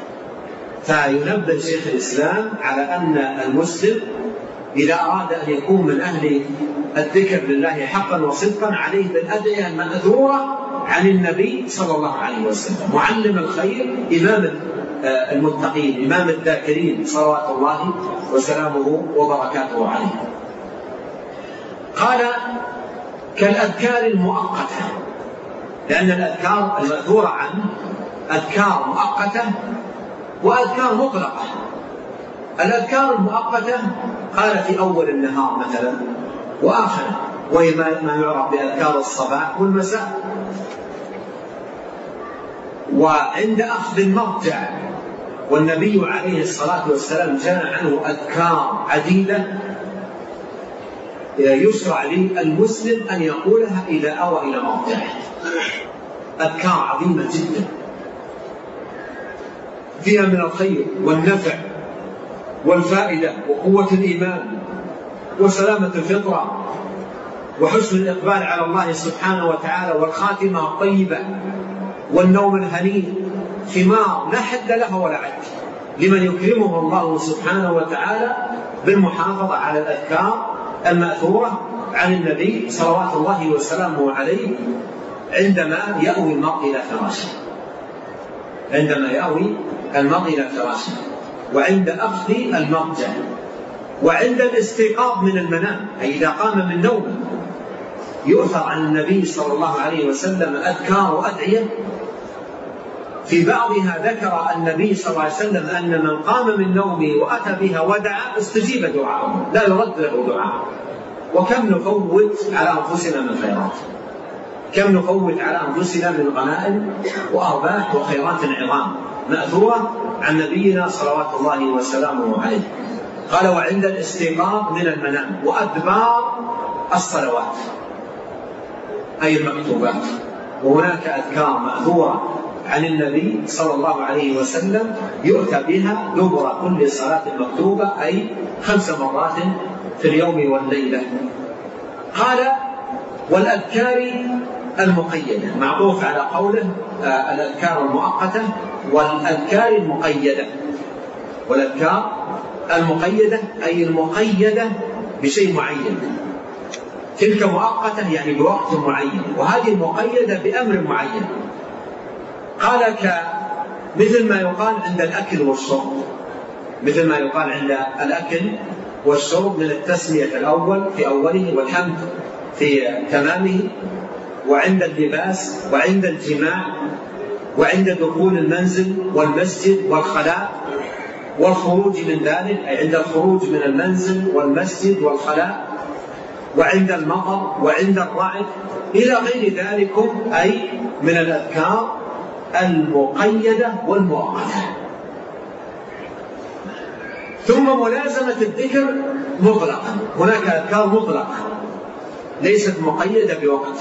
فينبه شيخ الإسلام على أن المسلم إذا أراد أن يكون من أهل الذكر لله حقا وصدقا عليه بالأدعية المأثورة عن النبي صلى الله عليه وسلم، معلم الخير، إمام المتقين، إمام الذاكرين صلوات الله وسلامه وبركاته عليه. قال: كالأذكار المؤقتة، لأن الأذكار المأثورة عنه أذكار مؤقتة وأذكار مطلقة. الأذكار المؤقتة قال في أول النهار مثلا وآخره، وهي ما يعرف بأذكار الصباح والمساء. وعند أخذ المرجع، والنبي عليه الصلاة والسلام جاء عنه أذكار عديدة يشرع للمسلم أن يقولها إذا أوى إلى مرجعه. أذكار عظيمة جدا فيها من الخير والنفع والفائدة وقوة الإيمان وسلامة الفطرة وحسن الإقبال على الله سبحانه وتعالى والخاتمة الطيبة والنوم الهنيء، ثمار لا حد لها ولا عد لمن يكرمه الله سبحانه وتعالى بالمحافظة على الأذكار المأثورة عن النبي صلوات الله وسلامه عليه عندما يأوي المرء إلى فراشه، عندما يأوي المرء إلى فراشه، وعند أخذ المرجع، وعند الاستيقاظ من المنام، أي إذا قام من نومه. يؤثر عن النبي صلى الله عليه وسلم أذكار وأدعية، في بعضها ذكر النبي صلى الله عليه وسلم أن من قام من نومه وأتى بها ودعا استجيب دعاءه لا يرد له دعاء. وكم نفوت على أنفسنا من خيرات، كم نفوت على أنفسنا من غنائم وأرباح وخيرات عظام مأثورة عن نبينا صلوات الله وسلامه عليه. قال وعند الاستيقاظ من المنام وأدبار الصلوات أي المكتوبات. وهناك أذكار مأثورة عن النبي صلى الله عليه وسلم يؤتى بها دبر كل صلاة مكتوبة أي 5 مرات في اليوم والليلة. قال والأذكار المقيدة، معطوف على قوله الأذكار المؤقتة والأذكار المقيدة. والأذكار المقيدة أي المقيدة بشيء معين، تلك مؤقتة يعني بوقت معين، وهذه مقيدة بأمر معين. قال مثل ما يقال عند الأكل والشرب، مثل ما يقال عند الأكل والشرب من التسمية الأول في أوله والحمد في تمامه، وعند اللباس وعند الجماع وعند دخول المنزل والمسجد والخلاء والخروج من ذلك أي عند الخروج من المنزل والمسجد والخلاء، وعند المطر وعند الرعد إلى غير ذلك أي من الأذكار المقيدة والمؤقتة. ثم ملازمة الذكر مطلقا، هناك أذكار مطلقة ليست مقيدة بوقت.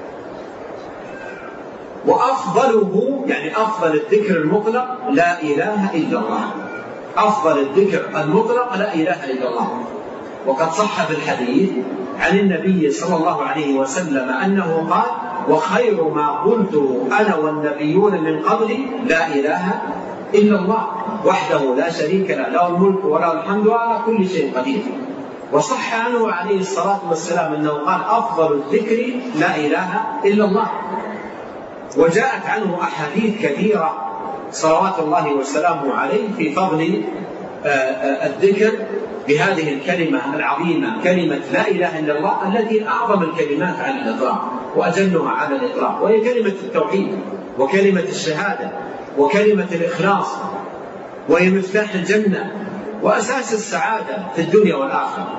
وأفضله يعني أفضل الذكر المطلق لا إله إلا الله، أفضل الذكر المطلق لا إله إلا الله. وقد صح في الحديث عن النبي صلى الله عليه وسلم أنه قال وخير ما قلت أنا والنبيون من قبلي لا إله إلا الله وحده لا شريك له له الملك وله الحمد وعلى كل شيء قدير. وصح عنه عليه الصلاة والسلام أنه قال أفضل الذكر لا إله إلا الله. وجاءت عنه أحاديث كثيرة صلوات الله وسلامه عليه في فضل الذكر بهذه الكلمة العظيمة كلمة لا إله إلا الله، التي أعظم الكلمات على الإطلاق وأجلها على الإطلاق، وهي كلمة التوحيد وكلمة الشهادة وكلمة الإخلاص، وهي مفتاح الجنة وأساس السعادة في الدنيا والآخرة.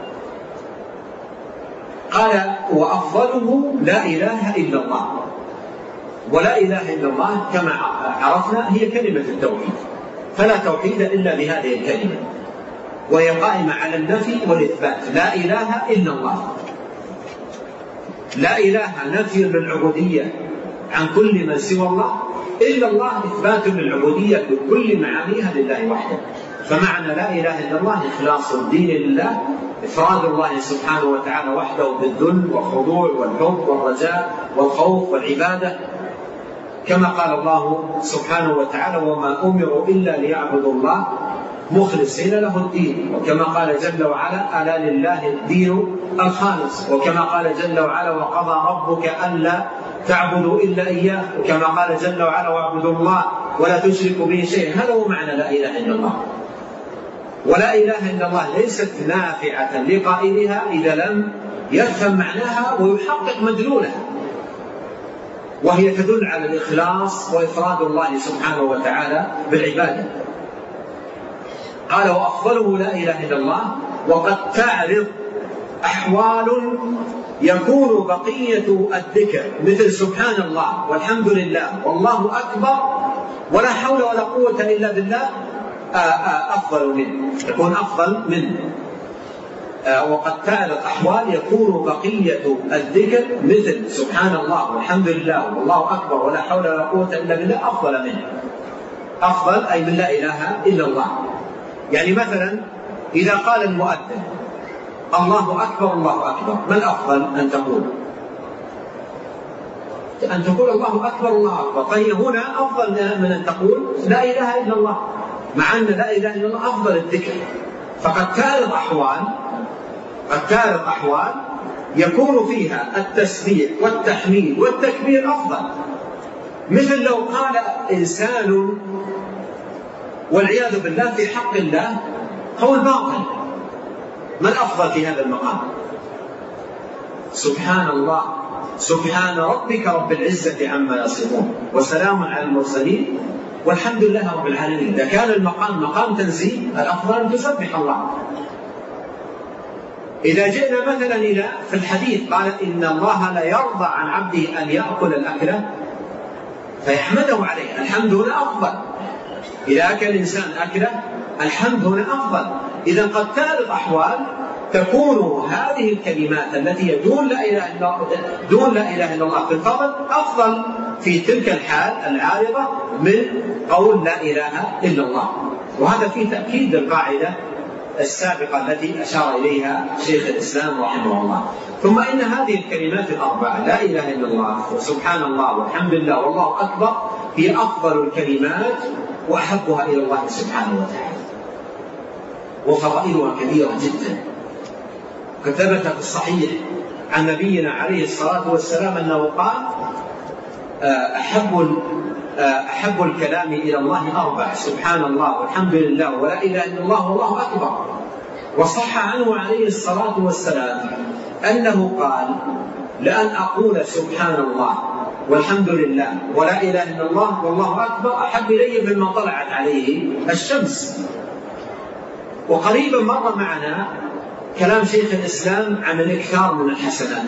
قال وأفضله لا إله إلا الله. ولا إله إلا الله كما عرفنا هي كلمة التوحيد، فلا توحيد إلا بهذه الكلمة، وهي قائمة على النفي والإثبات. لا إله إلا الله، لا إله نفي للعبودية عن كل من سوى الله، إلا الله إثبات للعبودية بكل معانيها لله وحده. فمعنى لا إله إلا الله إخلاص الدين لله، إفراد الله سبحانه وتعالى وحده بالذل والخضوع والحب والرجاء والخوف والعبادة، كما قال الله سبحانه وتعالى وما أمروا إلا ليعبدوا الله مخلصين له الدين، وكما قال جل وعلا ألا لله الدين الخالص، وكما قال جل وعلا وقضى ربك ألا تعبدوا إلا إياه، وكما قال جل وعلا واعبدوا الله ولا تشركوا به شيئا. هذا هو معنى لا إله إلا الله. ولا إله إلا الله ليست نافعة لقائلها إذا لم يفهم معناها ويحقق مدلولها، وهي تدل على الإخلاص وإفراد الله سبحانه وتعالى بالعبادة. قال وأفضله لا إله إلا الله. وقد تعرض أحوال يكون بقية الذكر مثل سبحان الله والحمد لله والله أكبر ولا حول ولا قوة إلا بالله أفضل منه، يكون أفضل منه. وقد تعرض أحوال يكون بقية الذكر مثل سبحان الله والحمد لله والله أكبر ولا حول ولا قوة إلا بالله أفضل منه. أفضل أي من لا إله إلا الله. يعني مثلا إذا قال المؤذن الله أكبر الله أكبر، ما الأفضل أن تقول الله أكبر الله أكبر؟ طيب هنا أفضل من أن تقول لا إله إلا الله، مع أن لا إله إلا الله أفضل الذكر. فقد تعرض أحوال يكون فيها التسبيح والتحميد والتكبير أفضل، مثل لو قال إنسان والعياذ بالله في حق الله قول باطل، ما الأفضل في هذا المقام؟ سبحان الله سبحان ربك رب العزة عما يصفون وسلام على المرسلين والحمد لله رب العالمين. إذا كان المقام مقام تنزيه الأفضل أن تسبح الله. إذا جئنا مثلا إلى في الحديث قال إن الله لا يرضى عن عبده أن يأكل الأكلة فيحمده عليه، الحمد هنا أفضل. إذا أكل الإنسان أكلة الحمد هنا أفضل. إذا قد تعرض أحوال تكون هذه الكلمات التي دون لا إله إلا الله في الفضل أفضل في تلك الحال العارضة من قول لا إله إلا الله. وهذا في تأكيد القاعدة السابقة التي أشار إليها شيخ الإسلام رحمه الله. ثم إن هذه الكلمات الأربعة لا إله إلا الله وسبحان الله والحمد لله والله أكبر هي أفضل الكلمات وأحبها إلى الله سبحانه وتعالى، وفضائلها كبيرة جدا. قد ثبت في الصحيح عن نبينا عليه الصلاة والسلام أنه قال أحب الكلام إلى الله أربع: سبحان الله والحمد لله ولا إله إلا الله والله أكبر. وصح عنه عليه الصلاة والسلام أنه قال: لأن أقول سبحان الله والحمد لله ولا إله إلا الله والله أكبر أحب إلي مما طلعت عليه الشمس. وقريبا مر معنا كلام شيخ الإسلام عن الإكثار من الحسنات،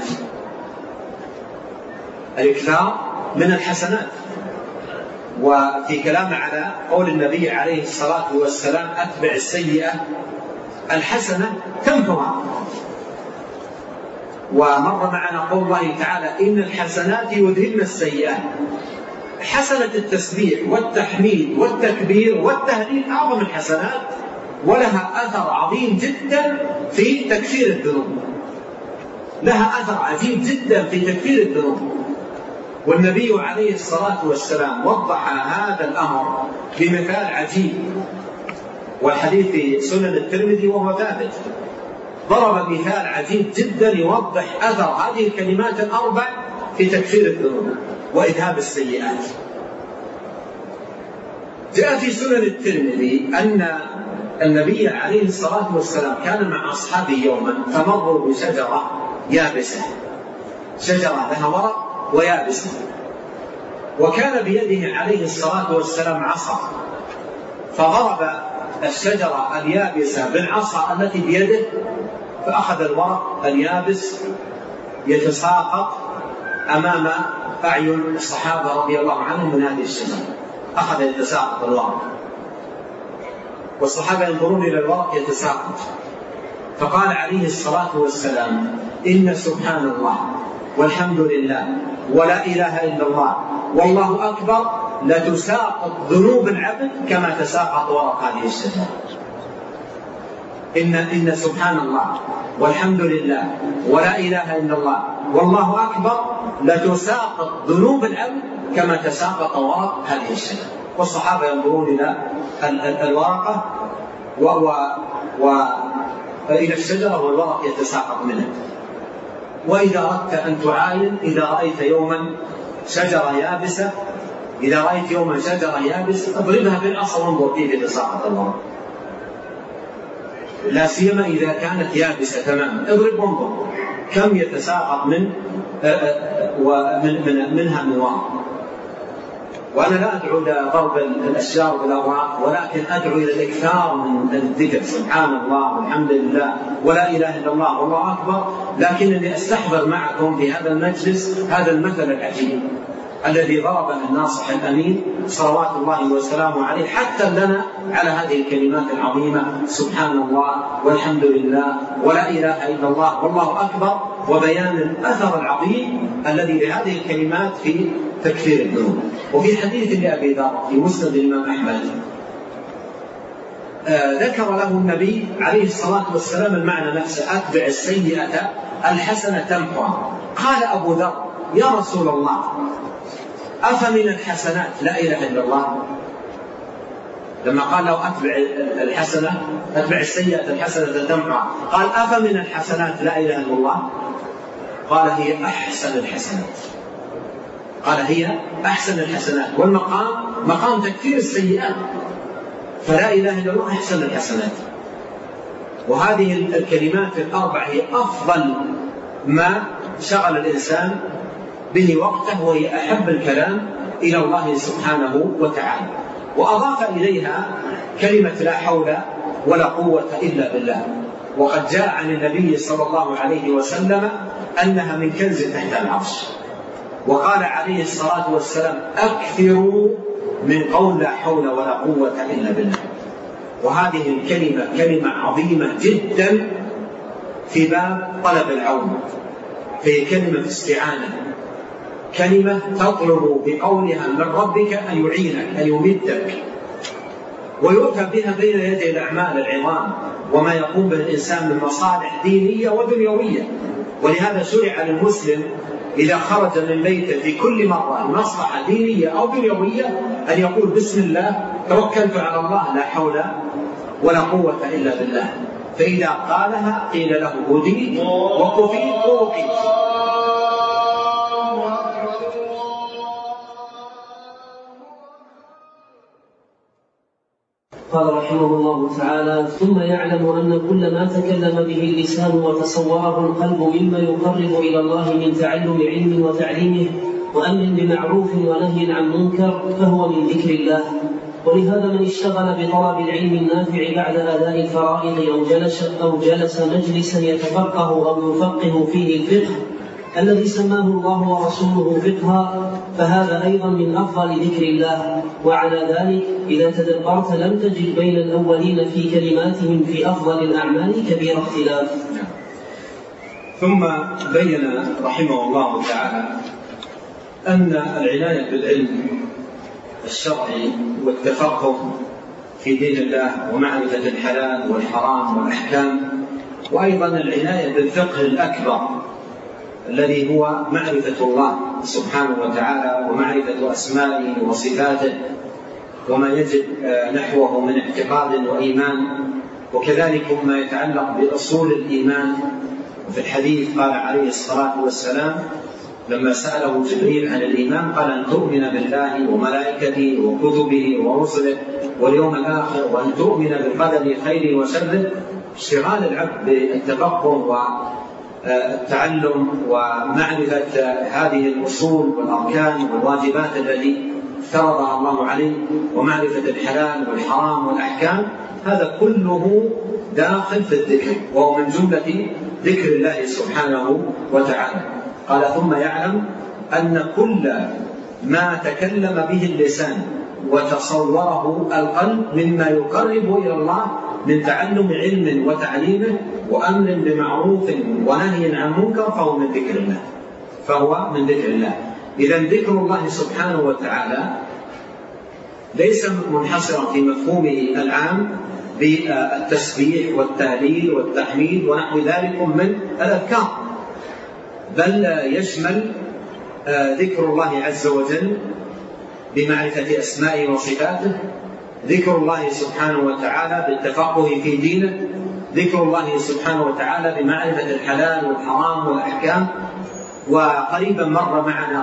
الإكثار من الحسنات. وفي كلام على قول النبي عليه الصلاة والسلام: أتبع السيئة الحسنة تمحها. ومر معنا قول الله تعالى: إن الحسنات يذهبن السيئات. حسنة التسبيح والتحميد والتكبير والتهليل أعظم الحسنات، ولها أثر عظيم جدا في تكفير الذنوب، لها أثر عجيب جدا في تكفير الذنوب. والنبي عليه الصلاة والسلام وضح هذا الأمر بمثال عجيب، والحديث في سنن الترمذي وهو ثابت. ضرب مثال عجيب جدا يوضح أثر هذه الكلمات الأربع في تكفير الذنوب وإذهاب السيئات. جاء في سنن الترمذي أن النبي عليه الصلاة والسلام كان مع أصحابه يوما فمروا بشجرة يابسة، شجرة لها ورق ويابسة، وكان بيده عليه الصلاة والسلام عصا، فضرب الشجرة اليابسة بالعصا التي بيده، فأخذ الورق اليابس يتساقط أمام أعين الصحابة رضي الله عنهم من هذه الشجرة، أخذ يتساقط الورق والصحابة ينظرون إلى الورق يتساقط. فقال عليه الصلاة والسلام: إن سبحان الله والحمد لله ولا إله إلا الله والله أكبر لتساقط ذنوب العبد كما تساقط ورق هذه الشجرة. إن سبحان الله والحمد لله ولا إله إلا الله والله أكبر لتساقط ذنوب العبد كما تساقط ورق هذه الشجرة. والصحابة ينظرون إلى الورقة وإلى الشجرة والورق يتساقط منها. وإذا أردت أن تعاين، إذا رأيت يوما شجرة يابسة، إذا رأيت يوما شجرة يابسة اضربها بالعصا وانظر كيف يتساقط الورق، لا سيما إذا كانت يابسة تماما، اضرب وانظر كم يتساقط منها من ورق. وأنا لا أدعو إلى ضرب الأشجار بالأوراق، ولكن أدعو إلى الإكثار من الذكر: سبحان الله والحمد لله ولا إله إلا الله والله أكبر. لكنني أستحضر معكم في هذا المجلس هذا المثل العجيب الذي ضربه الناصح الأمين صلوات الله وسلامه عليه حتى لنا على هذه الكلمات العظيمة: سبحان الله والحمد لله ولا إله إلا الله والله أكبر، وبيان الأثر العظيم الذي لهذه الكلمات في تكفير الذنوب. وفي حديث لأبي ذر في مسند الإمام أحمد ذكر له النبي عليه الصلاة والسلام المعنى نفسه: أتبع السيئة الحسنة تمحها. قال أبو ذر: يا رسول الله، أفمن الحسنات لا إله إلا الله؟ لما قال له أتبع السيئة الحسنة تمحها، قال: أفمن الحسنات لا إله إلا الله؟ قال: هي أحسن الحسنات. قال: هي أحسن الحسنات. والمقام مقام تكفير السيئات، فلا إله إلا الله أحسن الحسنات. وهذه الكلمات الأربع هي أفضل ما شغل الإنسان به وقته، وهي أحب الكلام إلى الله سبحانه وتعالى، وأضاف إليها كلمة لا حول ولا قوة إلا بالله. وقد جاء عن النبي صلى الله عليه وسلم أنها من كنز تحت العرش، وقال عليه الصلاة والسلام: أكثروا من قول لا حول ولا قوة إلا بالله. وهذه الكلمة كلمة عظيمة جدا في باب طلب العون، فهي كلمة استعانة، كلمة تطلب بقولها من ربك أن يعينك، أن يمدك، ويؤتى بها بين يدي الأعمال العظام وما يقوم به الإنسان من مصالح دينية ودنيوية. ولهذا شرع للمسلم إذا خرج من بيته في كل مرة مصلحة دينية أو دنيوية أن يقول: بسم الله توكلت على الله لا حول ولا قوة إلا بالله. فإذا قالها قيل له: هديت وكفيت ووقيت. قال رحمه الله تعالى: ثم يعلم أن كل ما تكلم به اللسان وتصوره القلب مما يقرب إلى الله من تعلم علم وتعليمه وأمر بمعروف ونهي عن منكر فهو من ذكر الله. ولهذا من اشتغل بطلب العلم النافع بعد أداء الفرائض أو جلس مجلسا يتفقه أو يفقه فيه الفقه الذي سماه الله ورسوله فقها فهذا أيضا من أفضل ذكر الله. وعلى ذلك إذا تدبرت لم تجد بين الأولين في كلماتهم في أفضل الأعمال كبير اختلاف. ثم بين رحمه الله تعالى أن العناية بالعلم الشرعي والتفقه في دين الله ومعرفة الحلال والحرام والأحكام، وأيضا العناية بالفقه الأكبر الذي هو معرفة الله سبحانه وتعالى ومعرفة أسمائه وصفاته وما يجب نحوه من اعتقاد وإيمان، وكذلك ما يتعلق بأصول الإيمان. وفي الحديث قال عليه الصلاة والسلام لما سأله جبريل عن الإيمان قال: أن تؤمن بالله وملائكته وكتبه ورسله واليوم الآخر وأن تؤمن بالقدر خيره وشره. اشتغال العبد بالتفقه والتعلم ومعرفة هذه الأصول والأركان والواجبات التي افترضها الله عليه ومعرفة الحلال والحرام والأحكام، هذا كله داخل في الذكر، وهو من جملة ذكر الله سبحانه وتعالى. قال: ثم يعلم أن كل ما تكلم به اللسان وتصوره القلب مما يقرب إلى الله من تعلم علم وتعليمه وأمر بمعروف ونهي عن منكر فهو من ذكر الله. فهو من ذكر الله. إذن ذكر الله سبحانه وتعالى ليس منحصرا في مفهومه العام بالتسبيح والتهليل والتحميد ونحو ذلك من الأذكار، بل يشمل ذكر الله عز وجل بمعرفة أسمائه وصفاته، ذكر الله سبحانه وتعالى بالتفقه في دينه، ذكر الله سبحانه وتعالى بمعرفة الحلال والحرام والأحكام. وقريبا مر معنا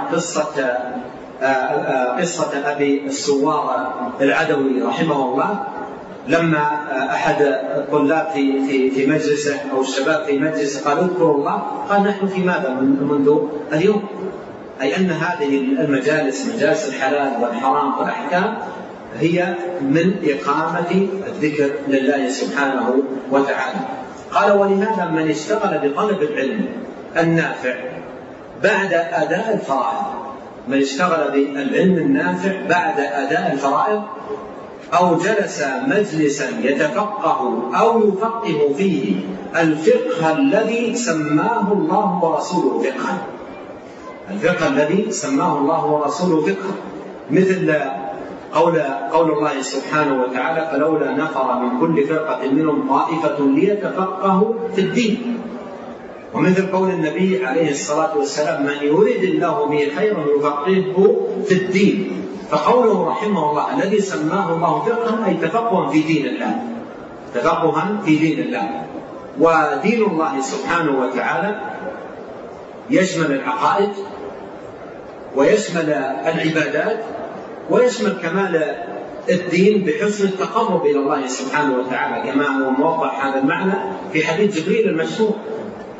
قصة أبي السوار العدوي رحمه الله، لما أحد الطلاب في مجلسه أو الشباب في مجلسه قال: اذكروا الله، قال: نحن في ماذا منذ اليوم؟ أي أن هذه المجالس مجالس الحلال والحرام والأحكام هي من إقامة الذكر لله سبحانه وتعالى. قال: ولهذا من اشتغل بطلب العلم النافع بعد أداء الفرائض، من اشتغل بالعلم النافع بعد أداء الفرائض أو جلس مجلسا يتفقه أو يفقه فيه الفقه الذي سماه الله ورسوله فقها، الفقه الذي سماه الله ورسوله فقها، مثل قول الله سبحانه وتعالى: فلولا نفر من كل فرقة منهم طائفة ليتفقهوا في الدين. ومثل قول النبي عليه الصلاة والسلام: من يريد الله به خيرا يفقهه في الدين. فقوله رحمه الله الذي سماه الله فقها أي تفقها في دين الله، تفقها في دين الله. ودين الله سبحانه وتعالى يشمل العقائد ويشمل العبادات ويشمل كمال الدين بحسن التقرب إلى الله سبحانه وتعالى، كما هو موضح هذا المعنى في حديث جبريل المشهور.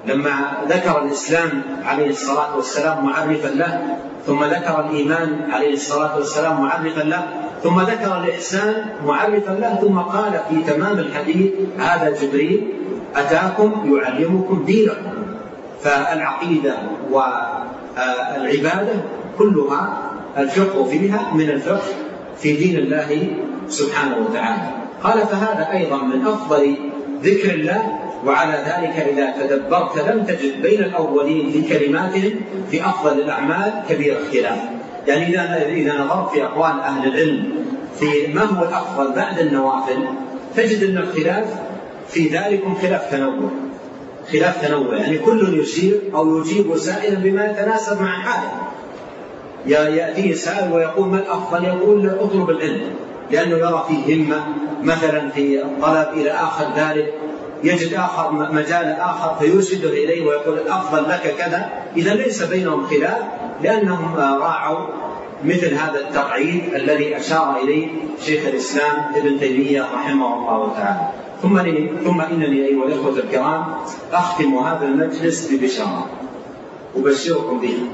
لما ذكر الإسلام عليه الصلاة والسلام معرفا له، ثم ذكر الإيمان عليه الصلاة والسلام معرفا له، ثم ذكر الإحسان معرفا له، ثم قال في تمام الحديث: هذا جبريل أتاكم يعلمكم دينكم. فالعقيدة والعبادة كلها الفقه فيها من الفقه في دين الله سبحانه وتعالى. قال: فهذا أيضا من أفضل ذكر الله، وعلى ذلك إذا تدبرت لم تجد بين الأولين في كلماتهم في أفضل الأعمال كبير اختلاف. يعني إذا نظرت في أقوال أهل العلم في ما هو الأفضل بعد النوافل تجد أن الخلاف في ذلك خلاف تنوع، يعني كل يشير أو يجيب سائلا بما يتناسب مع حاله. يأتيه سائل ويقول: ما الأفضل؟ يقول: اطلب العلم، لأنه يرى فيه همة مثلا في الطلب إلى آخر ذلك، يجد آخر مجال آخر فيرشده إليه ويقول: الأفضل لك كذا. إذا ليس بينهم خلاف، لأنهم راعوا مثل هذا التقعيد الذي أشار إليه شيخ الإسلام ابن تيمية رحمه الله تعالى. ثم إنني أيها الأخوة الكرام أختم هذا المجلس ببشارة أبشركم بها،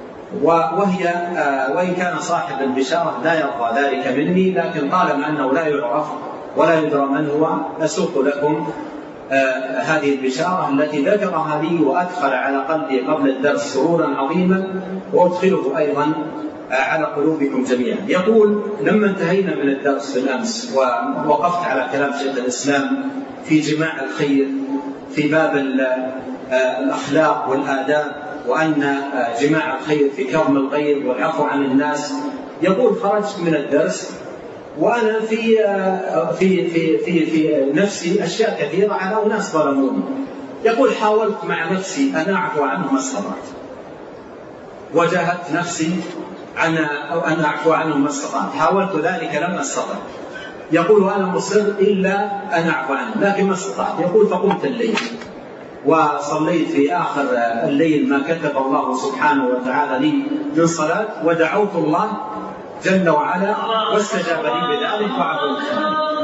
وإن كان صاحب البشارة لا يرضى ذلك مني، لكن طالما أنه لا يعرف ولا يدرى من هو، أسوق لكم هذه البشارة التي ذكرها لي وأدخل على قلبي قبل الدرس سرورا عظيما، وأدخله أيضا على قلوبكم جميعا. يقول: لما انتهينا من الدرس بالأمس ووقفت على كلام شيخ الإسلام في جماع الخير في باب الأخلاق والآداب، وأن جماع الخير في كرم الغير والعفو عن الناس، يقول: خرجت من الدرس وأنا في نفسي أشياء كثيرة على أناس ظلموني. يقول: حاولت مع نفسي أن أعفو عنهم ما استطعت، وجاهدت نفسي أن أعفو عنهم ما استطعت، حاولت ذلك لم أستطع. يقول: وأنا مصر إلا أن أعفو عنهم لكن ما استطعت. يقول: فقمت الليل وصليت في آخر الليل ما كتب الله سبحانه وتعالى لي من صلاة، ودعوت الله جل وعلا واستجاب لي بذلك وعفوت عنه.